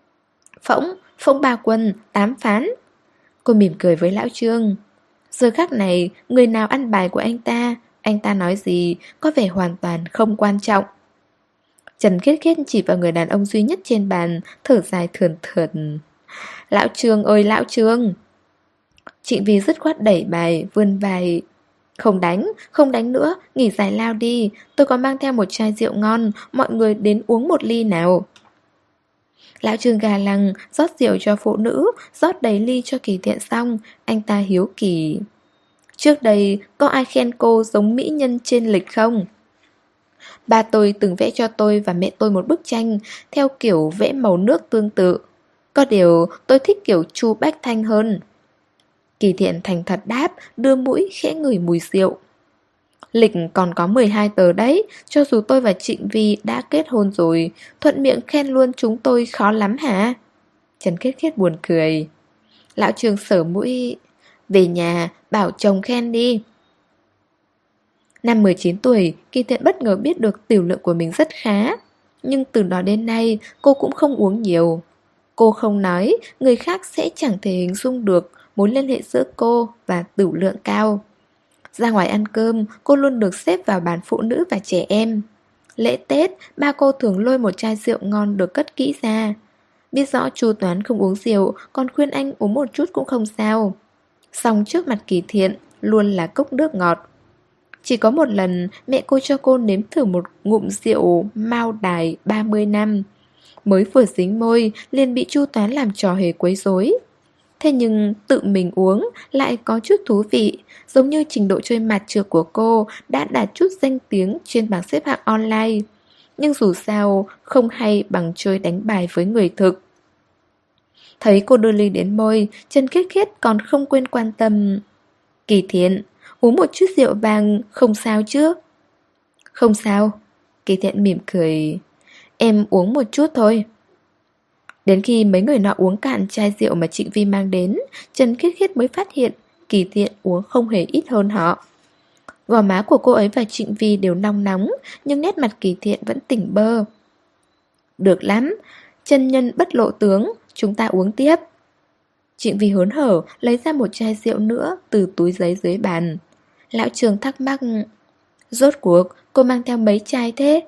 Phỗng 3 quân, 8 phán. Cô mỉm cười với Lão Trương. Giờ khắc này, người nào ăn bài của anh ta nói gì, có vẻ hoàn toàn không quan trọng. Trần Khiết Khiết chỉ vào người đàn ông duy nhất trên bàn, thở dài thườn thượt. Lão Trương ơi Lão Trương! Trịnh Vy dứt khoát đẩy bài, vươn vai. Không đánh nữa, nghỉ giải lao đi. Tôi có mang theo một chai rượu ngon, mọi người đến uống một ly nào. Lão Trương gà lằng, rót rượu cho phụ nữ, rót đầy ly cho Kỳ Thiện xong, anh ta hiếu kỳ. Trước đây, có ai khen cô giống mỹ nhân trên lịch không? Ba tôi từng vẽ cho tôi và mẹ tôi một bức tranh theo kiểu vẽ màu nước tương tự. Có điều tôi thích kiểu Chu Bách Thanh hơn. Kỳ Thiện thành thật đáp, đưa mũi khẽ ngửi mùi rượu. Lịch còn có 12 tờ đấy, cho dù tôi và Trịnh Vi đã kết hôn rồi, thuận miệng khen luôn chúng tôi khó lắm hả? Trần Khiết Khiết buồn cười. Lão Trường sờ mũi, về nhà bảo chồng khen đi. Năm 19 tuổi, Kỳ Thiện bất ngờ biết được tiểu lượng của mình rất khá. Nhưng từ đó đến nay, cô cũng không uống nhiều. Cô không nói, người khác sẽ chẳng thể hình dung được mối liên hệ giữa cô và tiểu lượng cao. Ra ngoài ăn cơm, cô luôn được xếp vào bàn phụ nữ và trẻ em. Lễ Tết, ba cô thường lôi một chai rượu ngon được cất kỹ ra. Biết rõ Chu Toán không uống rượu, còn khuyên anh uống một chút cũng không sao. Song trước mặt Kỳ Thiện, luôn là cốc nước ngọt. Chỉ có một lần, mẹ cô cho cô nếm thử một ngụm rượu Mao Đài 30 năm. Mới vừa dính môi, liền bị Chu Toán làm trò hề quấy rối. Thế nhưng tự mình uống lại có chút thú vị, giống như trình độ chơi mặt trược của cô đã đạt chút danh tiếng trên bảng xếp hạng online. Nhưng dù sao, không hay bằng chơi đánh bài với người thực. Thấy cô đưa ly đến môi, Trần Khiết Khiết còn không quên quan tâm. Kỳ Thiện, uống một chút rượu vang không sao chứ? Không sao. Kỳ Thiện mỉm cười. Em uống một chút thôi. Đến khi mấy người nọ uống cạn chai rượu mà Trịnh Vi mang đến, Trần Khiết Khiết mới phát hiện Kỳ Thiện uống không hề ít hơn họ. Gò má của cô ấy và Trịnh Vi đều nóng nóng, nhưng nét mặt Kỳ Thiện vẫn tỉnh bơ. Được lắm, chân nhân bất lộ tướng, chúng ta uống tiếp. Trịnh Vi hớn hở lấy ra một chai rượu nữa từ túi giấy dưới bàn. Lão Trường thắc mắc, rốt cuộc cô mang theo mấy chai thế?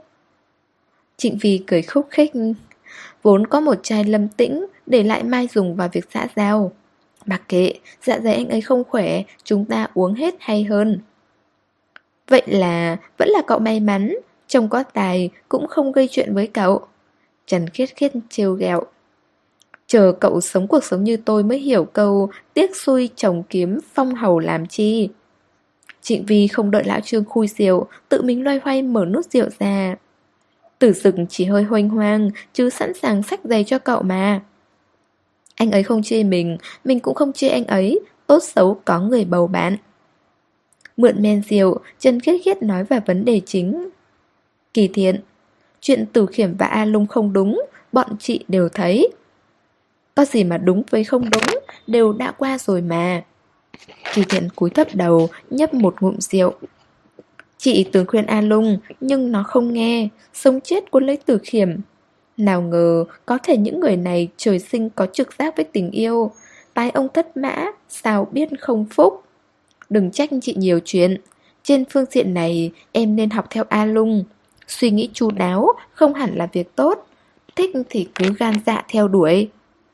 Trịnh Vi cười khúc khích, vốn có một chai Lâm Tĩnh để lại mai dùng vào việc xã giao. Mặc kệ, dạ dày anh ấy không khỏe, chúng ta uống hết hay hơn. Vậy là vẫn là cậu may mắn, chồng có tài cũng không gây chuyện với cậu. Trần Khiết Khiết trêu ghẹo. Chờ cậu sống cuộc sống như tôi mới hiểu câu tiếc xui chồng kiếm phong hầu làm chi. Trịnh Vi không đợi lão Trương khui rượu, tự mình loay hoay mở nút rượu ra. Tử Dực chỉ hơi hoành hoang, chứ sẵn sàng xách giày cho cậu mà. Anh ấy không chê mình cũng không chê anh ấy, tốt xấu có người bầu bạn. Mượn men rượu, Trần Khiết Khiết nói vào vấn đề chính. Kỳ Thiện, chuyện Tử Khiểm và A Lung không đúng, bọn chị đều thấy. Có gì mà đúng với không đúng, đều đã qua rồi mà. Kỳ Thiện cúi thấp đầu, nhấp một ngụm rượu. Chị từng khuyên A Lung, nhưng nó không nghe, sống chết cuốn lấy Tử Khiểm. Nào ngờ, có thể những người này trời sinh có trực giác với tình yêu. Tái ông thất mã, sao biết không phúc. Đừng trách chị nhiều chuyện. Trên phương diện này, em nên học theo A Lung. Suy nghĩ chu đáo, không hẳn là việc tốt. Thích thì cứ gan dạ theo đuổi.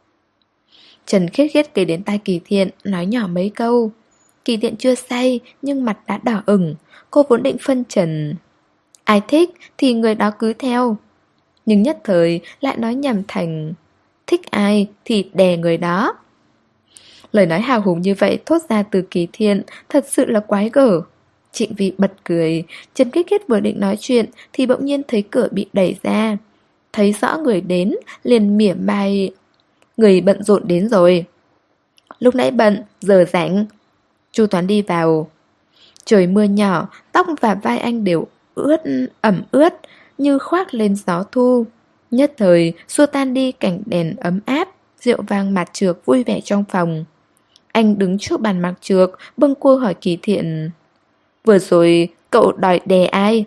Trần Khiết Khiết kể đến tai Kỳ Thiện, nói nhỏ mấy câu. Kỳ Thiện chưa say, nhưng mặt đã đỏ ửng. Cô vốn định phân trần. Ai thích thì người đó cứ theo. Nhưng nhất thời lại nói nhầm thành thích ai thì đè người đó. Lời nói hào hùng như vậy thốt ra từ Kỳ Thiện thật sự là quái gở. Trịnh Vi bật cười. Trần Khiết Khiết vừa định nói chuyện thì bỗng nhiên thấy cửa bị đẩy ra. Thấy rõ người đến, liền mỉa mai. Người bận rộn đến rồi. Lúc nãy bận, giờ rảnh. Chu Toán đi vào. Trời mưa nhỏ, tóc và vai anh đều ẩm ướt, như khoác lên gió thu. Nhất thời, xua tan đi cảnh đèn ấm áp, rượu vang mạt trược vui vẻ trong phòng. Anh đứng trước bàn mặc trược, bâng quơ hỏi Kỳ Thiện. Vừa rồi, cậu đòi đè ai?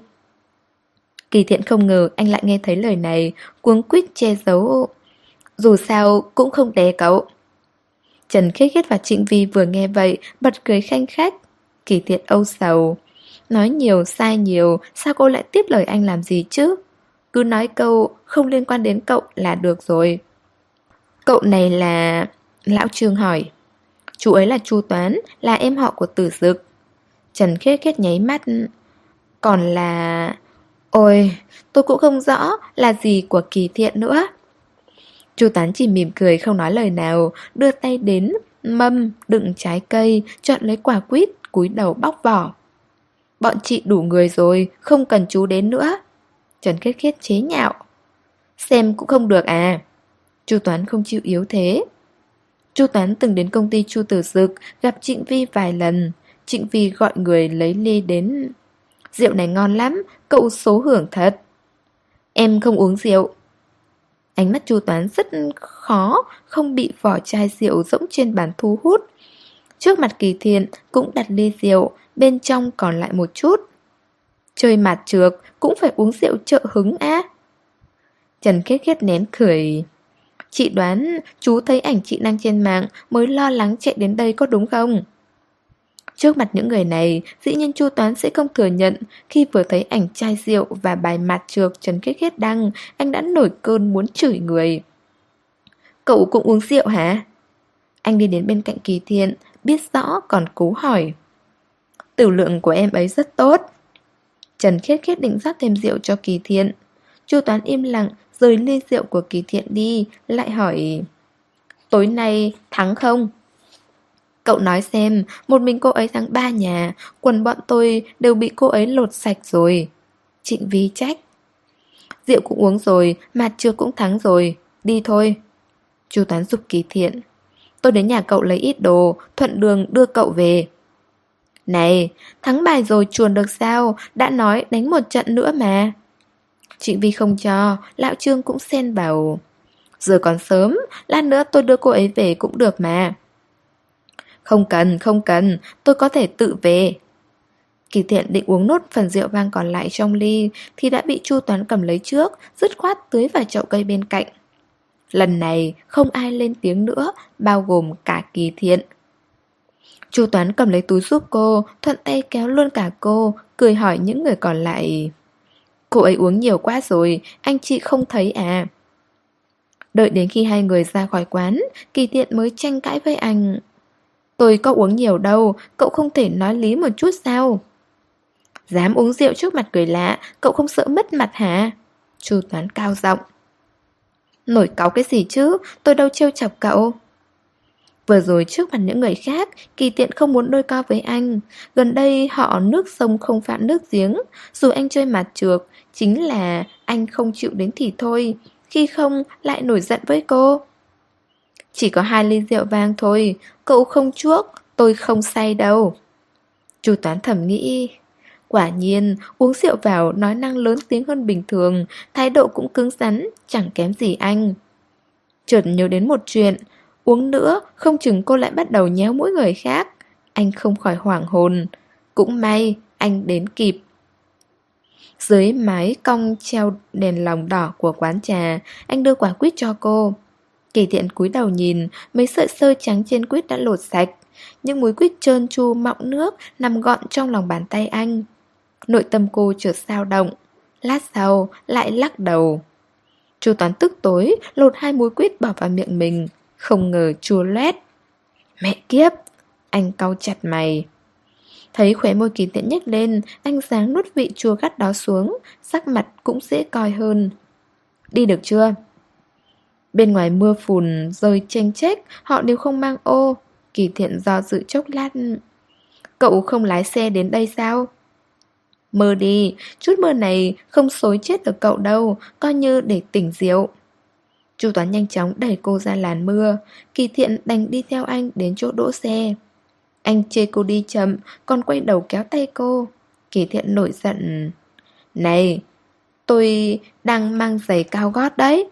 Kỳ Thiện không ngờ anh lại nghe thấy lời này, cuống quýt che giấu. Dù sao cũng không đè cậu. Trần Khiết Khiết và Trịnh Vi vừa nghe vậy, bật cười khanh khách. Kỳ Thiện âu sầu. Nói nhiều sai nhiều, sao cô lại tiếp lời anh làm gì chứ? Cứ nói câu không liên quan đến cậu là được rồi. Cậu này là... Lão Trương hỏi. Chú ấy là Chu Toán, là em họ của Tử Dực. Trần Khiết Khiết nháy mắt. Còn là... Ôi, tôi cũng không rõ là gì của Kỳ Thiện nữa. Chu Toán chỉ mỉm cười không nói lời nào, đưa tay đến mâm đựng trái cây, chọn lấy quả quýt, cúi đầu bóc vỏ. Bọn chị đủ người rồi, không cần chú đến nữa. Trần Khiết Khiết chế nhạo. Xem cũng không được à. Chu Toán không chịu yếu thế. Chu Toán từng đến công ty Chu Tử Dực, gặp Trịnh Vi vài lần. Trịnh Vi gọi người lấy ly đến. Rượu này ngon lắm, cậu số hưởng thật. Em không uống rượu. Ánh mắt Chu Toán rất khó không bị vỏ chai rượu rỗng trên bàn thu hút. Trước mặt Kỳ Thiện cũng đặt ly rượu, bên trong còn lại một chút. Chơi mạt trược cũng phải uống rượu trợ hứng á. Trần Khiết Khiết nén cười. Chị đoán chú thấy ảnh chị đăng trên mạng mới lo lắng chạy đến đây có đúng không? Trước mặt những người này, dĩ nhiên Chu Toán sẽ không thừa nhận. Khi vừa thấy ảnh chai rượu và bài mạt trược Trần Khiết Khiết đăng, anh đã nổi cơn muốn chửi người. Cậu cũng uống rượu hả? Anh đi đến bên cạnh Kỳ Thiện, biết rõ còn cố hỏi. Tử lượng của em ấy rất tốt. Trần Khiết Khiết định rót thêm rượu cho Kỳ Thiện. Chu Toán im lặng rời ly rượu của Kỳ Thiện đi, lại hỏi. Tối nay thắng không? Cậu nói xem, một mình cô ấy thắng 3 nhà, quần bọn tôi đều bị cô ấy lột sạch rồi. Trịnh Vi trách. Rượu cũng uống rồi, mạt trược cũng thắng rồi, đi thôi. Chu Toán giục Kỳ Thiện. Tôi đến nhà cậu lấy ít đồ, thuận đường đưa cậu về. Này, thắng bài rồi chuồn được sao, đã nói đánh một trận nữa mà. Trịnh Vi không cho, lão Trương cũng xen vào. Giờ còn sớm, lát nữa tôi đưa cô ấy về cũng được mà. Không cần, tôi có thể tự về. Kỳ Thiện định uống nốt phần rượu vang còn lại trong ly thì đã bị Chu Toán cầm lấy trước, dứt khoát tưới vào chậu cây bên cạnh. Lần này không ai lên tiếng nữa, bao gồm cả Kỳ Thiện. Chu Toán cầm lấy túi giúp cô, thuận tay kéo luôn cả cô, cười hỏi những người còn lại. Cô ấy uống nhiều quá rồi, anh chị không thấy à? Đợi đến khi hai người ra khỏi quán, Kỳ Thiện mới tranh cãi với anh. Tôi có uống nhiều đâu, cậu không thể nói lý một chút sao? Dám uống rượu trước mặt người lạ, cậu không sợ mất mặt hả? Chu Toán cao giọng. Nổi cáu cái gì chứ, tôi đâu trêu chọc cậu. Vừa rồi trước mặt những người khác, Kỳ Thiện không muốn đôi co với anh. Gần đây họ nước sông không phạm nước giếng. Dù anh chơi mạt trược, chính là anh không chịu đến thì thôi. Khi không lại nổi giận với cô. Chỉ có 2 ly rượu vang thôi, cậu không chuốc, tôi không say đâu. Chu Toán thầm nghĩ. Quả nhiên, uống rượu vào nói năng lớn tiếng hơn bình thường, thái độ cũng cứng rắn, chẳng kém gì anh. Chợt nhớ đến một chuyện, uống nữa không chừng cô lại bắt đầu nhéo mũi người khác. Anh không khỏi hoảng hồn. Cũng may anh đến kịp. Dưới mái cong treo đèn lồng đỏ của quán trà, anh đưa quả quýt cho cô. Kỳ Thiện cúi đầu nhìn, mấy sợi sơ trắng trên quýt đã lột sạch. Những múi quýt trơn tru mọng nước nằm gọn trong lòng bàn tay anh. Nội tâm cô chợt dao động. Lát sau lại lắc đầu. Chu Toán tức tối lột 2 múi quýt bỏ vào miệng mình. Không ngờ chua loét. Mẹ kiếp! Anh cau chặt mày. Thấy khóe môi Kỳ Thiện nhếch lên, anh giáng nuốt vị chua gắt đó xuống, sắc mặt cũng dễ coi hơn. Đi được chưa? Bên ngoài mưa phùn rơi chênh chếch, họ đều không mang ô. Kỳ Thiện do dự chốc lát. Cậu không lái xe đến đây sao? Mơ đi, chút mưa này không xối chết được cậu đâu, coi như để tỉnh rượu. Chu Toán nhanh chóng đẩy cô ra làn mưa. Kỳ Thiện đành đi theo anh đến chỗ đỗ xe. Anh chê cô đi chậm, còn quay đầu kéo tay cô. Kỳ Thiện nổi giận. Này, tôi đang mang giày cao gót đấy.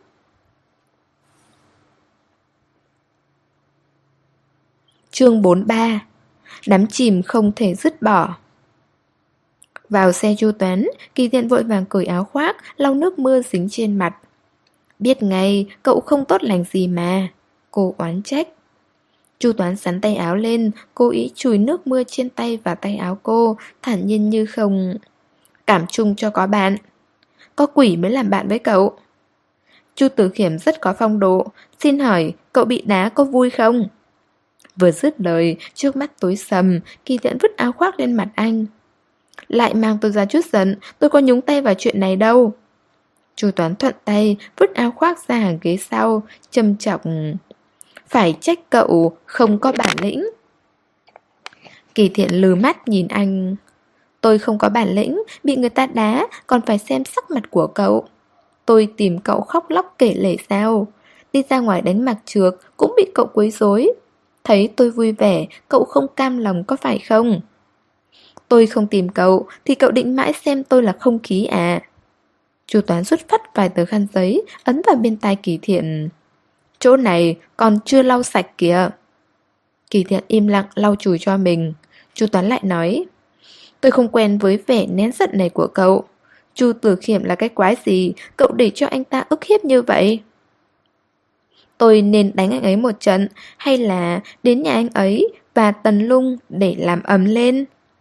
Chương 43. Đắm chìm không thể dứt bỏ. Vào xe Chu Toán, Kỳ Thiện vội vàng cởi áo khoác, lau nước mưa dính trên mặt. Biết ngay, cậu không tốt lành gì mà. Cô oán trách. Chu Toán sắn tay áo lên, cố ý chùi nước mưa trên tay và tay áo cô, thản nhiên như không. Cảm chung cho có bạn. Có quỷ mới làm bạn với cậu. Chu Tử Khiểm rất có phong độ. Xin hỏi, cậu bị đá có vui không? Vừa dứt lời, trước mắt tối sầm, Kỳ Thiện vứt áo khoác lên mặt anh. Lại mang tôi ra chút giận, tôi có nhúng tay vào chuyện này đâu. Chu Toán thuận tay, vứt áo khoác ra hàng ghế sau, châm chọc. Phải trách cậu không có bản lĩnh. Kỳ Thiện lừ mắt nhìn anh. Tôi không có bản lĩnh, bị người ta đá, còn phải xem sắc mặt của cậu. Tôi tìm cậu khóc lóc kể lể sao. Đi ra ngoài đánh mặt trược, cũng bị cậu quấy rối. Thấy tôi vui vẻ, cậu không cam lòng có phải không? Tôi không tìm cậu, thì cậu định mãi xem tôi là không khí à? Chu Toán rút phắt vài tờ khăn giấy, ấn vào bên tai Kỳ Thiện. Chỗ này còn chưa lau sạch kìa. Kỳ Thiện im lặng lau chùi cho mình. Chu Toán lại nói, tôi không quen với vẻ nén giận này của cậu. Chu Tử Khiêm là cái quái gì, cậu để cho anh ta ức hiếp như vậy? Tôi nên đánh anh ấy một trận, hay là đến nhà anh ấy và Tần Lung để làm ầm lên?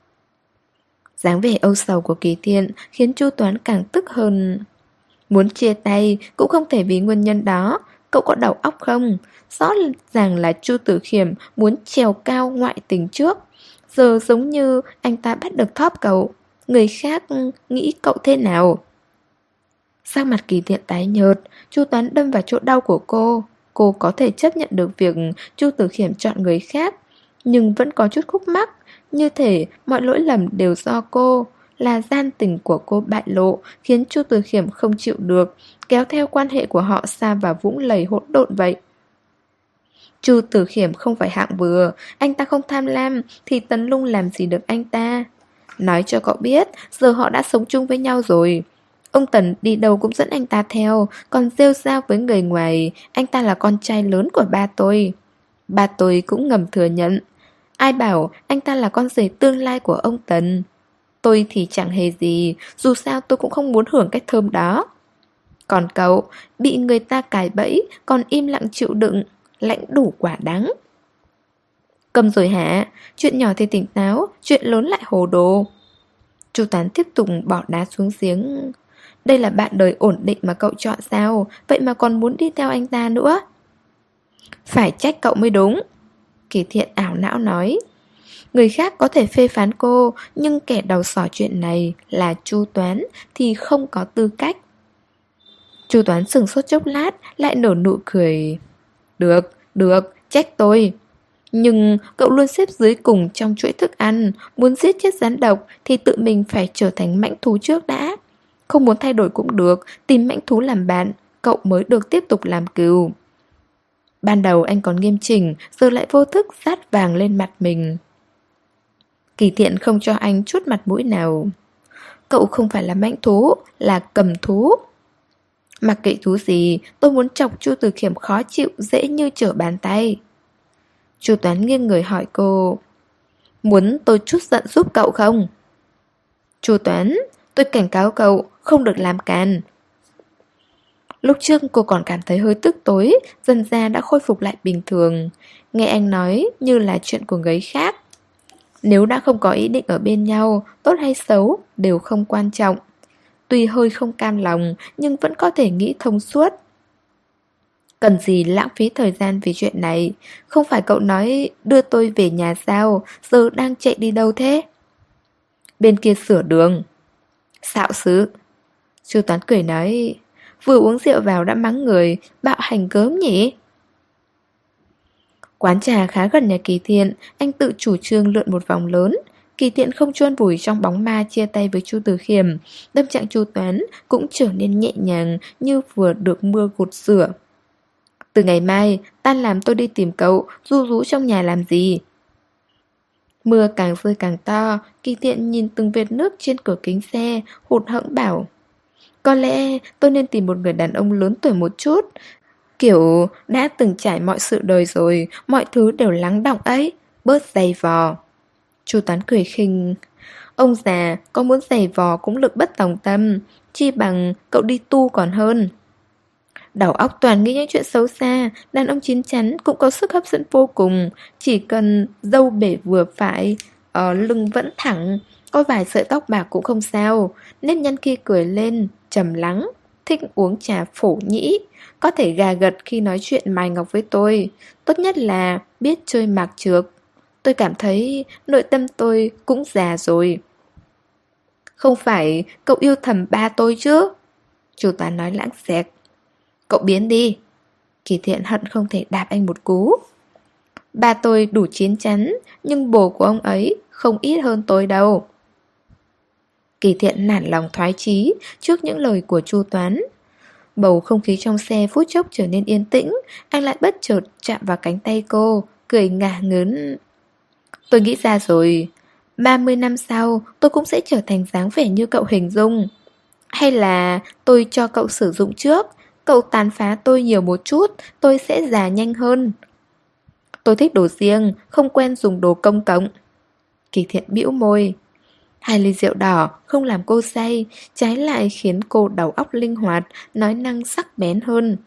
Dáng vẻ âu sầu của Kỳ Thiện khiến Chu Toán càng tức hơn. Muốn chia tay cũng không thể vì nguyên nhân đó. Cậu có đầu óc không? Rõ ràng là Chu Tử Khiêm muốn trèo cao ngoại tình trước. Giờ giống như anh ta bắt được thóp cậu. Người khác nghĩ cậu thế nào? Sắc mặt Kỳ Thiện tái nhợt, Chu Toán đâm vào chỗ đau của cô. Cô có thể chấp nhận được việc Chu Tử Khiêm chọn người khác, nhưng vẫn có chút khúc mắc. Như thể mọi lỗi lầm đều do cô. Là gian tình của cô bại lộ, khiến Chu Tử Khiêm không chịu được, kéo theo quan hệ của họ xa vào vũng lầy hỗn độn vậy. Chu Tử Khiêm không phải hạng vừa. Anh ta không tham lam thì Tần Lung làm gì được anh ta. Nói cho cậu biết, giờ họ đã sống chung với nhau rồi. Ông Tần đi đâu cũng dẫn anh ta theo. Còn rêu rao với người ngoài, anh ta là con trai lớn của ba tôi. Ba tôi cũng ngầm thừa nhận. Ai bảo anh ta là con rể tương lai của ông Tần. Tôi thì chẳng hề gì, dù sao tôi cũng không muốn hưởng cái thơm đó. Còn cậu, bị người ta cài bẫy, còn im lặng chịu đựng, lãnh đủ quả đắng. Cầm rồi hả? Chuyện nhỏ thì tỉnh táo, chuyện lớn lại hồ đồ. Chu Toán tiếp tục bỏ đá xuống giếng. Đây là bạn đời ổn định mà cậu chọn sao? Vậy mà còn muốn đi theo anh ta nữa? Phải trách cậu mới đúng. Kỳ Thiện ảo não nói. Người khác có thể phê phán cô, nhưng kẻ đầu sỏ chuyện này là Chu Toán thì không có tư cách. Chu Toán sừng sốt chốc lát, lại nở nụ cười. Được, trách tôi. Nhưng cậu luôn xếp dưới cùng trong chuỗi thức ăn. Muốn giết chết rắn độc thì tự mình phải trở thành mãnh thú trước đã. Không muốn thay đổi cũng được, tìm mãnh thú làm bạn, cậu mới được tiếp tục làm cừu. Ban đầu anh còn nghiêm chỉnh, giờ lại vô thức sát vàng lên mặt mình. Kỳ Thiện không cho anh chút mặt mũi nào. Cậu không phải là mãnh thú, là cầm thú. Mặc kệ thú gì, tôi muốn chọc Chu Tử Khiêm khó chịu dễ như trở bàn tay. Chu Toán nghiêng người hỏi cô, muốn tôi trút giận giúp cậu không? Chu Toán, tôi cảnh cáo cậu, không được làm càn. Lúc trước cô còn cảm thấy hơi tức tối, dần ra đã khôi phục lại bình thường. Nghe anh nói như là chuyện của người khác. Nếu đã không có ý định ở bên nhau, tốt hay xấu đều không quan trọng. Tuy hơi không cam lòng, nhưng vẫn có thể nghĩ thông suốt. Cần gì lãng phí thời gian vì chuyện này? Không phải cậu nói đưa tôi về nhà sao? Giờ đang chạy đi đâu thế? Bên kia sửa đường. Xạo xứ. Chu Toán cười nói, vừa uống rượu vào đã mắng người, bạo hành gớm nhỉ? Quán trà khá gần nhà Kỳ Thiện, anh tự chủ trương lượn một vòng lớn. Kỳ Thiện không chôn vùi trong bóng ma chia tay với Chu Tử Khiêm. Tâm trạng Chu Toán cũng trở nên nhẹ nhàng như vừa được mưa gột rửa. Từ ngày mai, tan làm tôi đi tìm cậu, ru rú trong nhà làm gì? Mưa càng rơi càng to, Kỳ Thiện nhìn từng vệt nước trên cửa kính xe, hụt hẫng bảo. Có lẽ tôi nên tìm một người đàn ông lớn tuổi một chút. Kiểu đã từng trải mọi sự đời rồi, mọi thứ đều lắng đọng ấy, bớt dày vò. Chu Toán cười khinh. Ông già có muốn giày vò cũng lực bất tòng tâm, chi bằng cậu đi tu còn hơn. Đầu óc toàn nghĩ những chuyện xấu xa, đàn ông chín chắn cũng có sức hấp dẫn vô cùng. Chỉ cần râu bể vừa phải, lưng vẫn thẳng, có vài sợi tóc bạc cũng không sao. Nếp nhăn khi cười lên, trầm lắng. thích uống trà phổ nhĩ, có thể gà gật khi nói chuyện mài ngọc với tôi. Tốt nhất là biết chơi mạc trược. Tôi cảm thấy nội tâm tôi cũng già rồi. Không phải cậu yêu thầm ba tôi chứ? Chu Toán nói lãng xẹt. Cậu biến đi. Kỳ Thiện hận không thể đạp anh một cú. Ba tôi đủ chín chắn, nhưng bồ của ông ấy không ít hơn tôi đâu. Kỳ Thiện nản lòng thoái chí trước những lời của Chu Toán. Bầu không khí trong xe phút chốc trở nên yên tĩnh. Anh lại bất chợt chạm vào cánh tay cô, cười ngả ngớn. Tôi nghĩ ra rồi, 30 năm sau tôi cũng sẽ trở thành dáng vẻ như cậu hình dung. Hay là tôi cho cậu sử dụng trước, cậu tàn phá tôi nhiều một chút, tôi sẽ già nhanh hơn. Tôi thích đồ riêng, không quen dùng đồ công cộng. Kỳ Thiện bĩu môi. 2 ly rượu đỏ không làm cô say, trái lại khiến cô đầu óc linh hoạt, nói năng sắc bén hơn.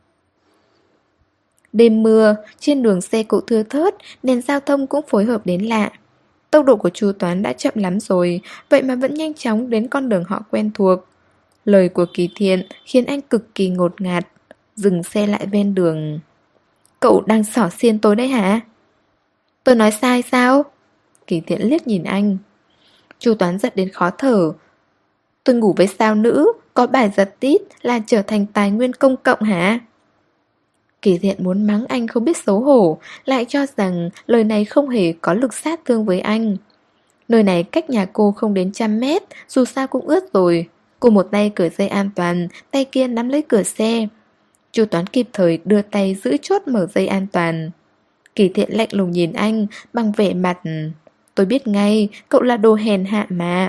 Đêm mưa, trên đường xe cộ thưa thớt, đèn giao thông cũng phối hợp đến lạ. Tốc độ của Chu Toán đã chậm lắm rồi, vậy mà vẫn nhanh chóng đến con đường họ quen thuộc. Lời của Kỳ Thiện khiến anh cực kỳ ngột ngạt, dừng xe lại ven đường. Cậu đang xỏ xiên tôi đấy hả? Tôi nói sai sao? Kỳ Thiện liếc nhìn anh. Chu Toán giận đến khó thở. Tôi ngủ với sao nữ, có bài giật tít là trở thành tài nguyên công cộng hả? Kỳ Thiện muốn mắng anh không biết xấu hổ, lại cho rằng lời này không hề có lực sát thương với anh. Nơi này cách nhà cô không đến 100 mét, dù sao cũng ướt rồi. Cô một tay cởi dây an toàn, tay kia nắm lấy cửa xe. Chu Toán kịp thời đưa tay giữ chốt mở dây an toàn. Kỳ Thiện lạnh lùng nhìn anh bằng vẻ mặt. Tôi biết ngay, cậu là đồ hèn hạ mà.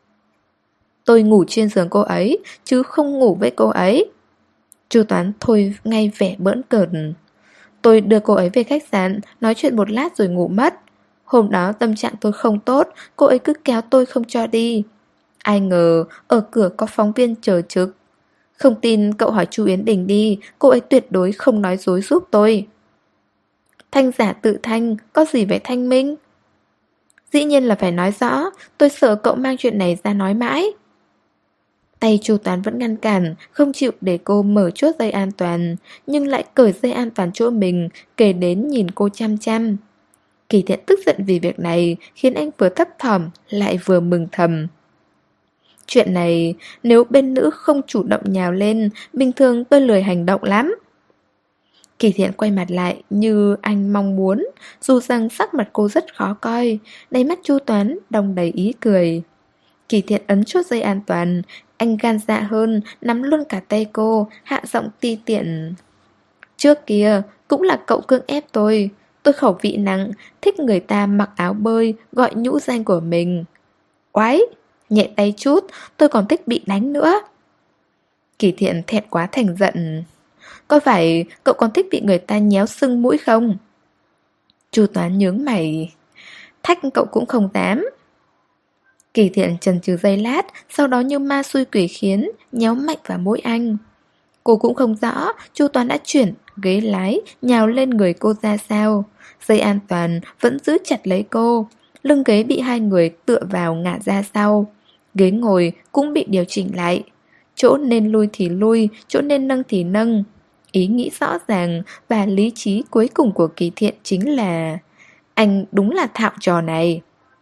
Tôi ngủ trên giường cô ấy, chứ không ngủ với cô ấy. Chu Toán thôi ngay vẻ bỡn cợt. Tôi đưa cô ấy về khách sạn, nói chuyện một lát rồi ngủ mất. Hôm đó tâm trạng tôi không tốt, cô ấy cứ kéo tôi không cho đi. Ai ngờ ở cửa có phóng viên chờ trực. Không tin cậu hỏi Chu Yến Đình đi, cô ấy tuyệt đối không nói dối giúp tôi. Thanh giả tự thanh, có gì phải thanh minh? Dĩ nhiên là phải nói rõ, tôi sợ cậu mang chuyện này ra nói mãi. Tay Chu Toán vẫn ngăn cản, không chịu để cô mở chốt dây an toàn, nhưng lại cởi dây an toàn chỗ mình, kề đến nhìn cô chăm chăm. Kỳ Thiện tức giận vì việc này, khiến anh vừa thấp thỏm, lại vừa mừng thầm. Chuyện này, nếu bên nữ không chủ động nhào lên, bình thường tôi lười hành động lắm. Kỳ Thiện quay mặt lại như anh mong muốn, dù rằng sắc mặt cô rất khó coi, đáy mắt Chu Toán đong đầy ý cười. Kỳ Thiện ấn chốt dây an toàn, anh gan dạ hơn, nắm luôn cả tay cô, hạ giọng ti tiện. Trước kia, cũng là cậu cưỡng ép tôi khẩu vị nặng, thích người ta mặc áo bơi, gọi nhũ danh của mình. Oái, nhẹ tay chút, tôi còn thích bị đánh nữa. Kỳ Thiện thẹn quá thành giận. Có phải cậu còn thích bị người ta nhéo sưng mũi không? Chu Toán nhướng mày. Thách cậu cũng không dám. Kỳ Thiện chần chừ giây lát, sau đó như ma xui quỷ khiến, nhéo mạnh vào mũi anh. Cô cũng không rõ Chu Toán đã chuyển ghế lái nhào lên người cô ra sao. Dây an toàn vẫn giữ chặt lấy cô. Lưng ghế bị hai người tựa vào ngả ra sau. Ghế ngồi cũng bị điều chỉnh lại. Chỗ nên lui thì lui, chỗ nên nâng thì nâng. Ý nghĩ rõ ràng và lý trí cuối cùng của Kỳ Thiện chính là anh đúng là thạo trò này.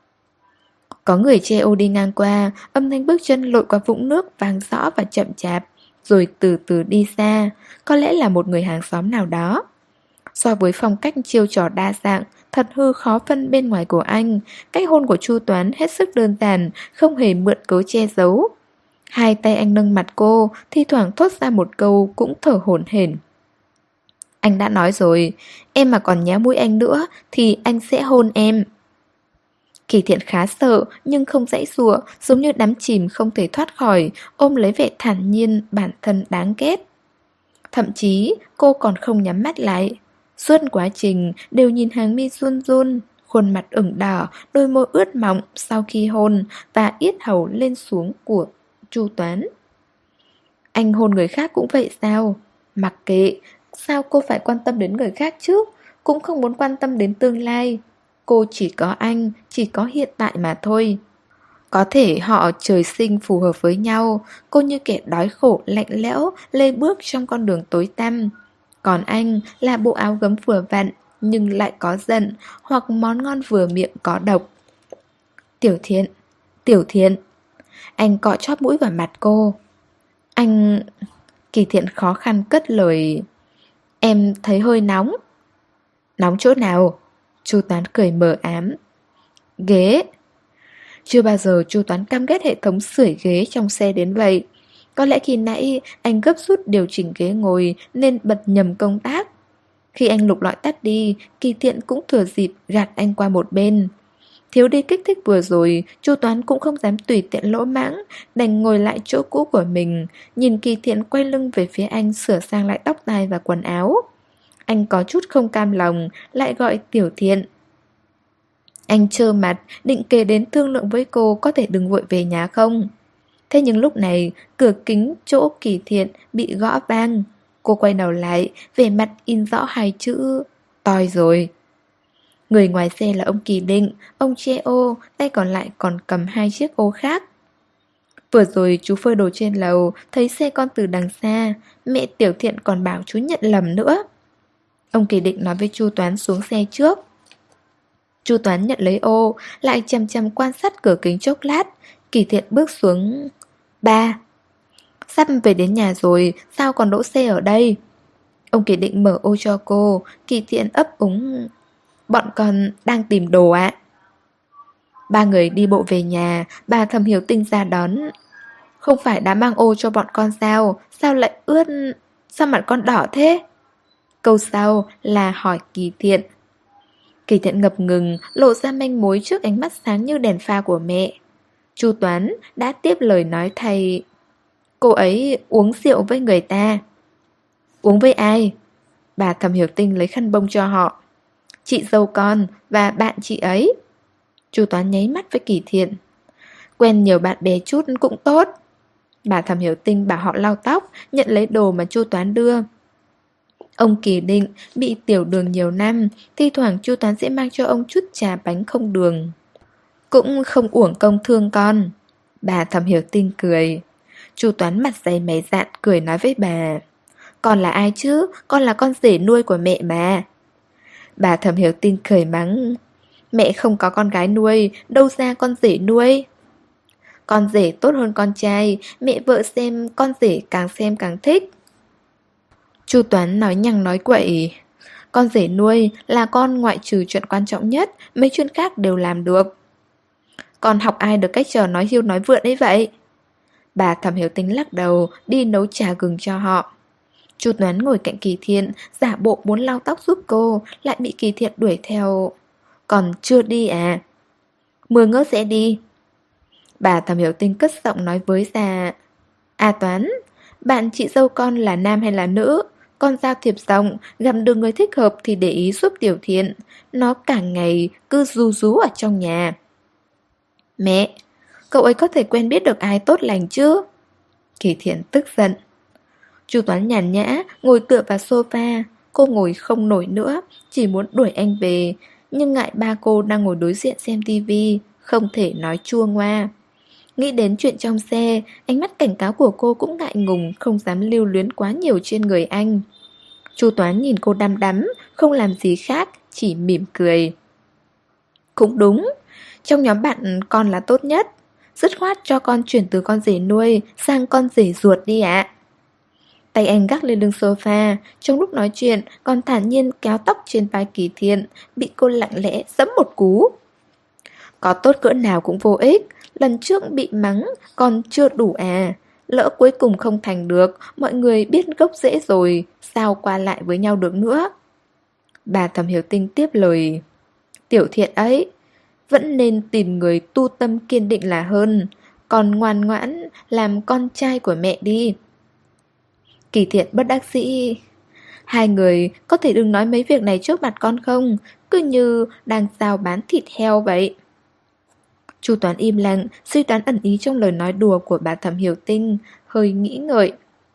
Có người che ô đi ngang qua, âm thanh bước chân lội qua vũng nước vang rõ và chậm chạp, rồi từ từ đi xa, có lẽ là một người hàng xóm nào đó. So với phong cách chiêu trò đa dạng, thật hư khó phân bên ngoài của anh, cách hôn của Chu Toán hết sức đơn giản, không hề mượn cớ che giấu. Hai tay anh nâng mặt cô, thi thoảng thốt ra một câu cũng thở hổn hển. Anh đã nói rồi, em mà còn nhéo mũi anh nữa thì anh sẽ hôn em. Kỳ Thiện khá sợ nhưng không dãy dụa, giống như đắm chìm không thể thoát khỏi, ôm lấy vẻ thản nhiên bản thân đáng ghét. Thậm chí cô còn không nhắm mắt lại. Suốt quá trình đều nhìn hàng mi run run, khuôn mặt ửng đỏ, đôi môi ướt mọng sau khi hôn và yết hầu lên xuống của Chu Toán. Anh hôn người khác cũng vậy sao? Mặc kệ, sao cô phải quan tâm đến người khác chứ? Cũng không muốn quan tâm đến tương lai. Cô chỉ có anh, chỉ có hiện tại mà thôi. Có thể họ trời sinh phù hợp với nhau, cô như kẻ đói khổ lạnh lẽo lê bước trong con đường tối tăm. Còn anh là bộ áo gấm vừa vặn nhưng lại có giận, hoặc món ngon vừa miệng có độc. Tiểu Thiện, Tiểu Thiện. Anh cọ chóp mũi vào mặt cô. Anh... Kỳ Thiện khó khăn cất lời. Em thấy hơi nóng. Nóng chỗ nào? Chu Toán cười mờ ám. Ghế. Chưa bao giờ Chu Toán căm ghét hệ thống sưởi ghế trong xe đến vậy. Có lẽ khi nãy anh gấp rút điều chỉnh ghế ngồi nên bật nhầm công tác. Khi anh lục lọi tắt đi, Kỳ Thiện cũng thừa dịp gạt anh qua một bên. Thiếu đi kích thích vừa rồi, Chu Toán cũng không dám tùy tiện lỗ mãng, đành ngồi lại chỗ cũ của mình, nhìn Kỳ Thiện quay lưng về phía anh sửa sang lại tóc tai và quần áo. Anh có chút không cam lòng, lại gọi Tiểu Thiện. Anh trơ mặt, định kề đến thương lượng với cô có thể đừng vội về nhà không. Thế nhưng lúc này, cửa kính chỗ Kỳ Thiện bị gõ vang. Cô quay đầu lại, vẻ mặt in rõ hai chữ toi rồi. Người ngoài xe là ông Kỳ Định, ông che ô, tay còn lại còn cầm hai chiếc ô khác. Vừa rồi chú phơi đồ trên lầu, thấy xe con từ đằng xa, mẹ Tiểu Thiện còn bảo chú nhận lầm nữa. Ông Kỳ Định nói với Chu Toán xuống xe trước. Chu Toán nhận lấy ô, lại chằm chằm quan sát cửa kính chốc lát. Kỳ Thiện bước xuống. Ba. Sắp về đến nhà rồi, sao còn đỗ xe ở đây? Ông Kỳ Định mở ô cho cô. Kỳ Thiện ấp úng. Bọn con đang tìm đồ ạ. Ba người đi bộ về nhà, bà Thẩm Hiểu Tinh ra đón. Không phải đã mang ô cho bọn con sao? Sao lại ướt? Sao mặt con đỏ thế? Câu sau là hỏi Kỳ Thiện. Kỳ Thiện ngập ngừng, lộ ra manh mối trước ánh mắt sáng như đèn pha của mẹ. Chu Toán đã tiếp lời nói thay. Cô ấy uống rượu với người ta. Uống với ai? Bà Thẩm Hiểu Tinh lấy khăn bông cho họ. Chị dâu con và bạn chị ấy. Chu Toán nháy mắt với Kỳ Thiện. Quen nhiều bạn bè chút cũng tốt. Bà Thẩm Hiểu Tinh bảo họ lau tóc, nhận lấy đồ mà Chu Toán đưa. Ông Kỳ Định bị tiểu đường nhiều năm, thi thoảng Chu Toán sẽ mang cho ông chút trà bánh không đường. Cũng không uổng công thương con. Bà Thẩm Hiểu Tinh cười. Chu Toán mặt dày mày dạn cười nói với bà. Con là ai chứ? Con là con rể nuôi của mẹ mà. Bà Thẩm Hiểu Tinh cười mắng. Mẹ không có con gái nuôi, đâu ra con rể nuôi. Con rể tốt hơn con trai, mẹ vợ xem con rể càng xem càng thích. Chu Toán nói nhằng nói quậy. Con rể nuôi là con ngoại trừ chuyện quan trọng nhất, mấy chuyện khác đều làm được. Con học ai được cách trò nói hiu nói vượn ấy vậy? Bà Thẩm Hiểu Tinh lắc đầu, đi nấu trà gừng cho họ. Chu Toán ngồi cạnh Kỳ Thiện, giả bộ muốn lau tóc giúp cô, lại bị Kỳ Thiện đuổi theo. Còn chưa đi à? Mưa ngớt sẽ đi. Bà Thẩm Hiểu Tinh cất giọng nói với ra. À Toán, bạn chị dâu con là nam hay là nữ? Con giao thiệp rộng, gặp được người thích hợp thì để ý giúp Tiểu Thiện. Nó cả ngày cứ ru rú ở trong nhà. Mẹ, cậu ấy có thể quen biết được ai tốt lành chứ? Kỳ Thiện tức giận. Chu Toán nhàn nhã, ngồi tựa vào sofa. Cô ngồi không nổi nữa, chỉ muốn đuổi anh về. Nhưng ngại ba cô đang ngồi đối diện xem tivi, không thể nói chua ngoa. Nghĩ đến chuyện trong xe, ánh mắt cảnh cáo của cô cũng ngại ngùng, không dám lưu luyến quá nhiều trên người anh. Chu Toán nhìn cô đăm đắm, không làm gì khác, chỉ mỉm cười. Cũng đúng, trong nhóm bạn con là tốt nhất. Dứt khoát cho con chuyển từ con rể nuôi sang con rể ruột đi ạ. Tay anh gác lên lưng sofa, trong lúc nói chuyện còn thản nhiên kéo tóc trên vai Kỳ Thiện, bị cô lặng lẽ giẫm một cú. Có tốt cỡ nào cũng vô ích, lần trước bị mắng còn chưa đủ à. Lỡ cuối cùng không thành được, mọi người biết gốc rễ rồi, sao qua lại với nhau được nữa. Bà Thẩm Hiểu Tinh tiếp lời. Tiểu Thiện ấy, vẫn nên tìm người tu tâm kiên định là hơn, còn ngoan ngoãn làm con trai của mẹ đi. Kỳ Thiện bất đắc dĩ. Hai người có thể đừng nói mấy việc này trước mặt con không? Cứ như đang giao bán thịt heo vậy. Chu Toán im lặng, suy đoán ẩn ý trong lời nói đùa của bà Thẩm Hiểu Tinh, hơi nghĩ ngợi.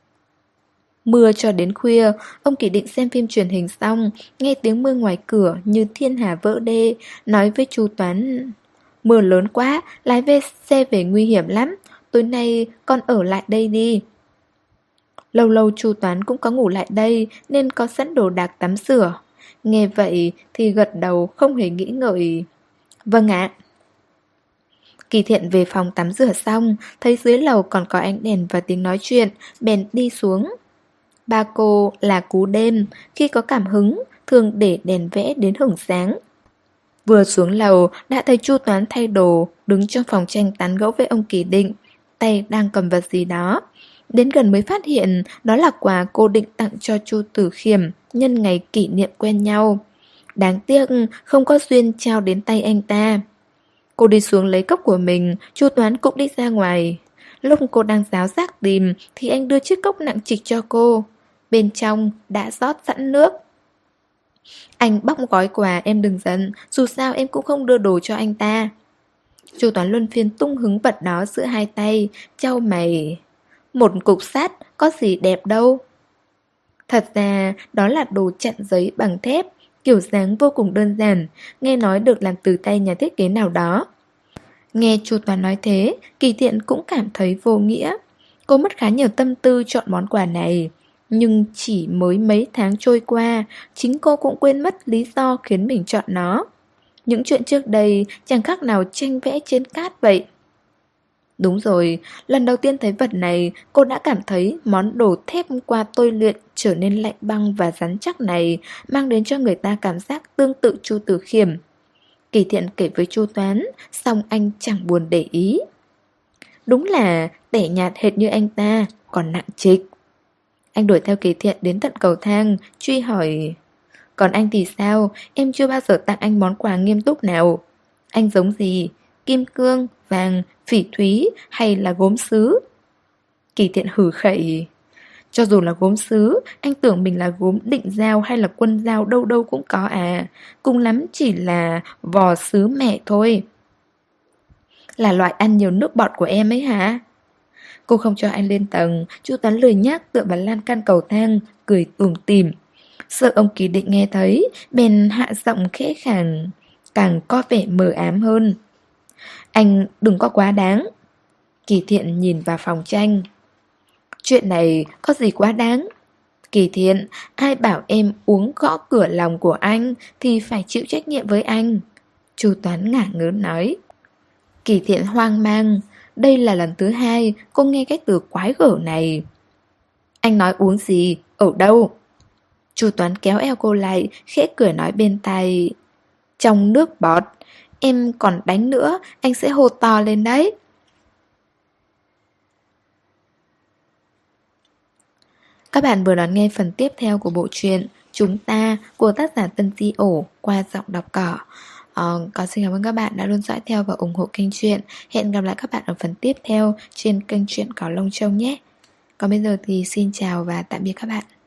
Mưa cho đến khuya, ông Kỳ Định xem phim truyền hình xong, nghe tiếng mưa ngoài cửa như thiên hà vỡ đê, nói với Chu Toán. Mưa lớn quá, lái xe về nguy hiểm lắm. Tối nay con ở lại đây đi. Lâu lâu Chu Toán cũng có ngủ lại đây nên có sẵn đồ đạc tắm rửa. Nghe vậy thì gật đầu không hề nghĩ ngợi. Vâng ạ. Kỳ Thiện về phòng tắm rửa xong, thấy dưới lầu còn có ánh đèn và tiếng nói chuyện, bèn đi xuống. Ba cô là cú đêm, khi có cảm hứng, thường để đèn vẽ đến hửng sáng. Vừa xuống lầu, đã thấy Chu Toán thay đồ, đứng trong phòng tranh tán gẫu với ông Kỳ Định, tay đang cầm vật gì đó. Đến gần mới phát hiện đó là quà cô định tặng cho Chu Tử Khiêm nhân ngày kỷ niệm quen nhau. Đáng tiếc không có duyên trao đến tay anh ta. Cô đi xuống lấy cốc của mình, Chu Toán cũng đi ra ngoài. Lúc cô đang ráo rác tìm thì anh đưa chiếc cốc nặng trịch cho cô. Bên trong đã rót sẵn nước. Anh bóc gói quà, em đừng giận, dù sao em cũng không đưa đồ cho anh ta. Chu Toán luân phiên tung hứng vật đó giữa hai tay, chau mày. Một cục sắt, có gì đẹp đâu. Thật ra đó là đồ chặn giấy bằng thép, kiểu dáng vô cùng đơn giản, nghe nói được làm từ tay nhà thiết kế nào đó. Nghe Chu Toán nói thế, Kỳ Thiện cũng cảm thấy vô nghĩa. Cô mất khá nhiều tâm tư chọn món quà này. Nhưng chỉ mới mấy tháng trôi qua, chính cô cũng quên mất lý do khiến mình chọn nó. Những chuyện trước đây chẳng khác nào tranh vẽ trên cát vậy. Đúng rồi, lần đầu tiên thấy vật này, cô đã cảm thấy món đồ thép qua tôi luyện trở nên lạnh băng và rắn chắc này mang đến cho người ta cảm giác tương tự Chu Tử Khiêm. Kỳ Thiện kể với Chu Toán, xong anh chẳng buồn để ý. Đúng là tẻ nhạt hệt như anh ta, còn nặng trịch. Anh đuổi theo Kỳ Thiện đến tận cầu thang, truy hỏi. Còn anh thì sao? Em chưa bao giờ tặng anh món quà nghiêm túc nào. Anh giống gì? Kim cương, vàng, phỉ thúy hay là gốm sứ? Kỳ Thiện hử khẩy. Cho dù là gốm sứ, anh tưởng mình là gốm định dao hay là quân dao đâu đâu cũng có à. Cùng lắm chỉ là vò sứ mẹ thôi. Là loại ăn nhiều nước bọt của em ấy hả? Cô không cho anh lên tầng, Chu Toán lười nhác tựa vào lan can cầu thang, cười tủm tỉm. Sợ ông Kỳ Định nghe thấy, bèn hạ giọng khẽ khàng, càng có vẻ mờ ám hơn. Anh đừng có quá đáng. Kỳ Thiện nhìn vào phòng tranh. Chuyện này có gì quá đáng? Kỳ Thiện, ai bảo em uống gõ cửa lòng của anh thì phải chịu trách nhiệm với anh. Chu Toán ngả ngớn nói. Kỳ Thiện hoang mang. Đây là lần thứ hai cô nghe cái từ quái gở này. Anh nói uống gì? Ở đâu? Chu Toán kéo eo cô lại, khẽ cười nói bên tai. Trong nước bọt. Em còn đánh nữa, anh sẽ hô to lên đấy. Các bạn vừa đón nghe phần tiếp theo của bộ truyện Chúng Ta của tác giả Tân Di Ổ qua giọng đọc cỏ. Còn xin cảm ơn các bạn đã luôn dõi theo và ủng hộ kênh truyện. Hẹn gặp lại các bạn ở phần tiếp theo trên kênh truyện Cỏ Lông Châu nhé. Còn bây giờ thì xin chào và tạm biệt các bạn.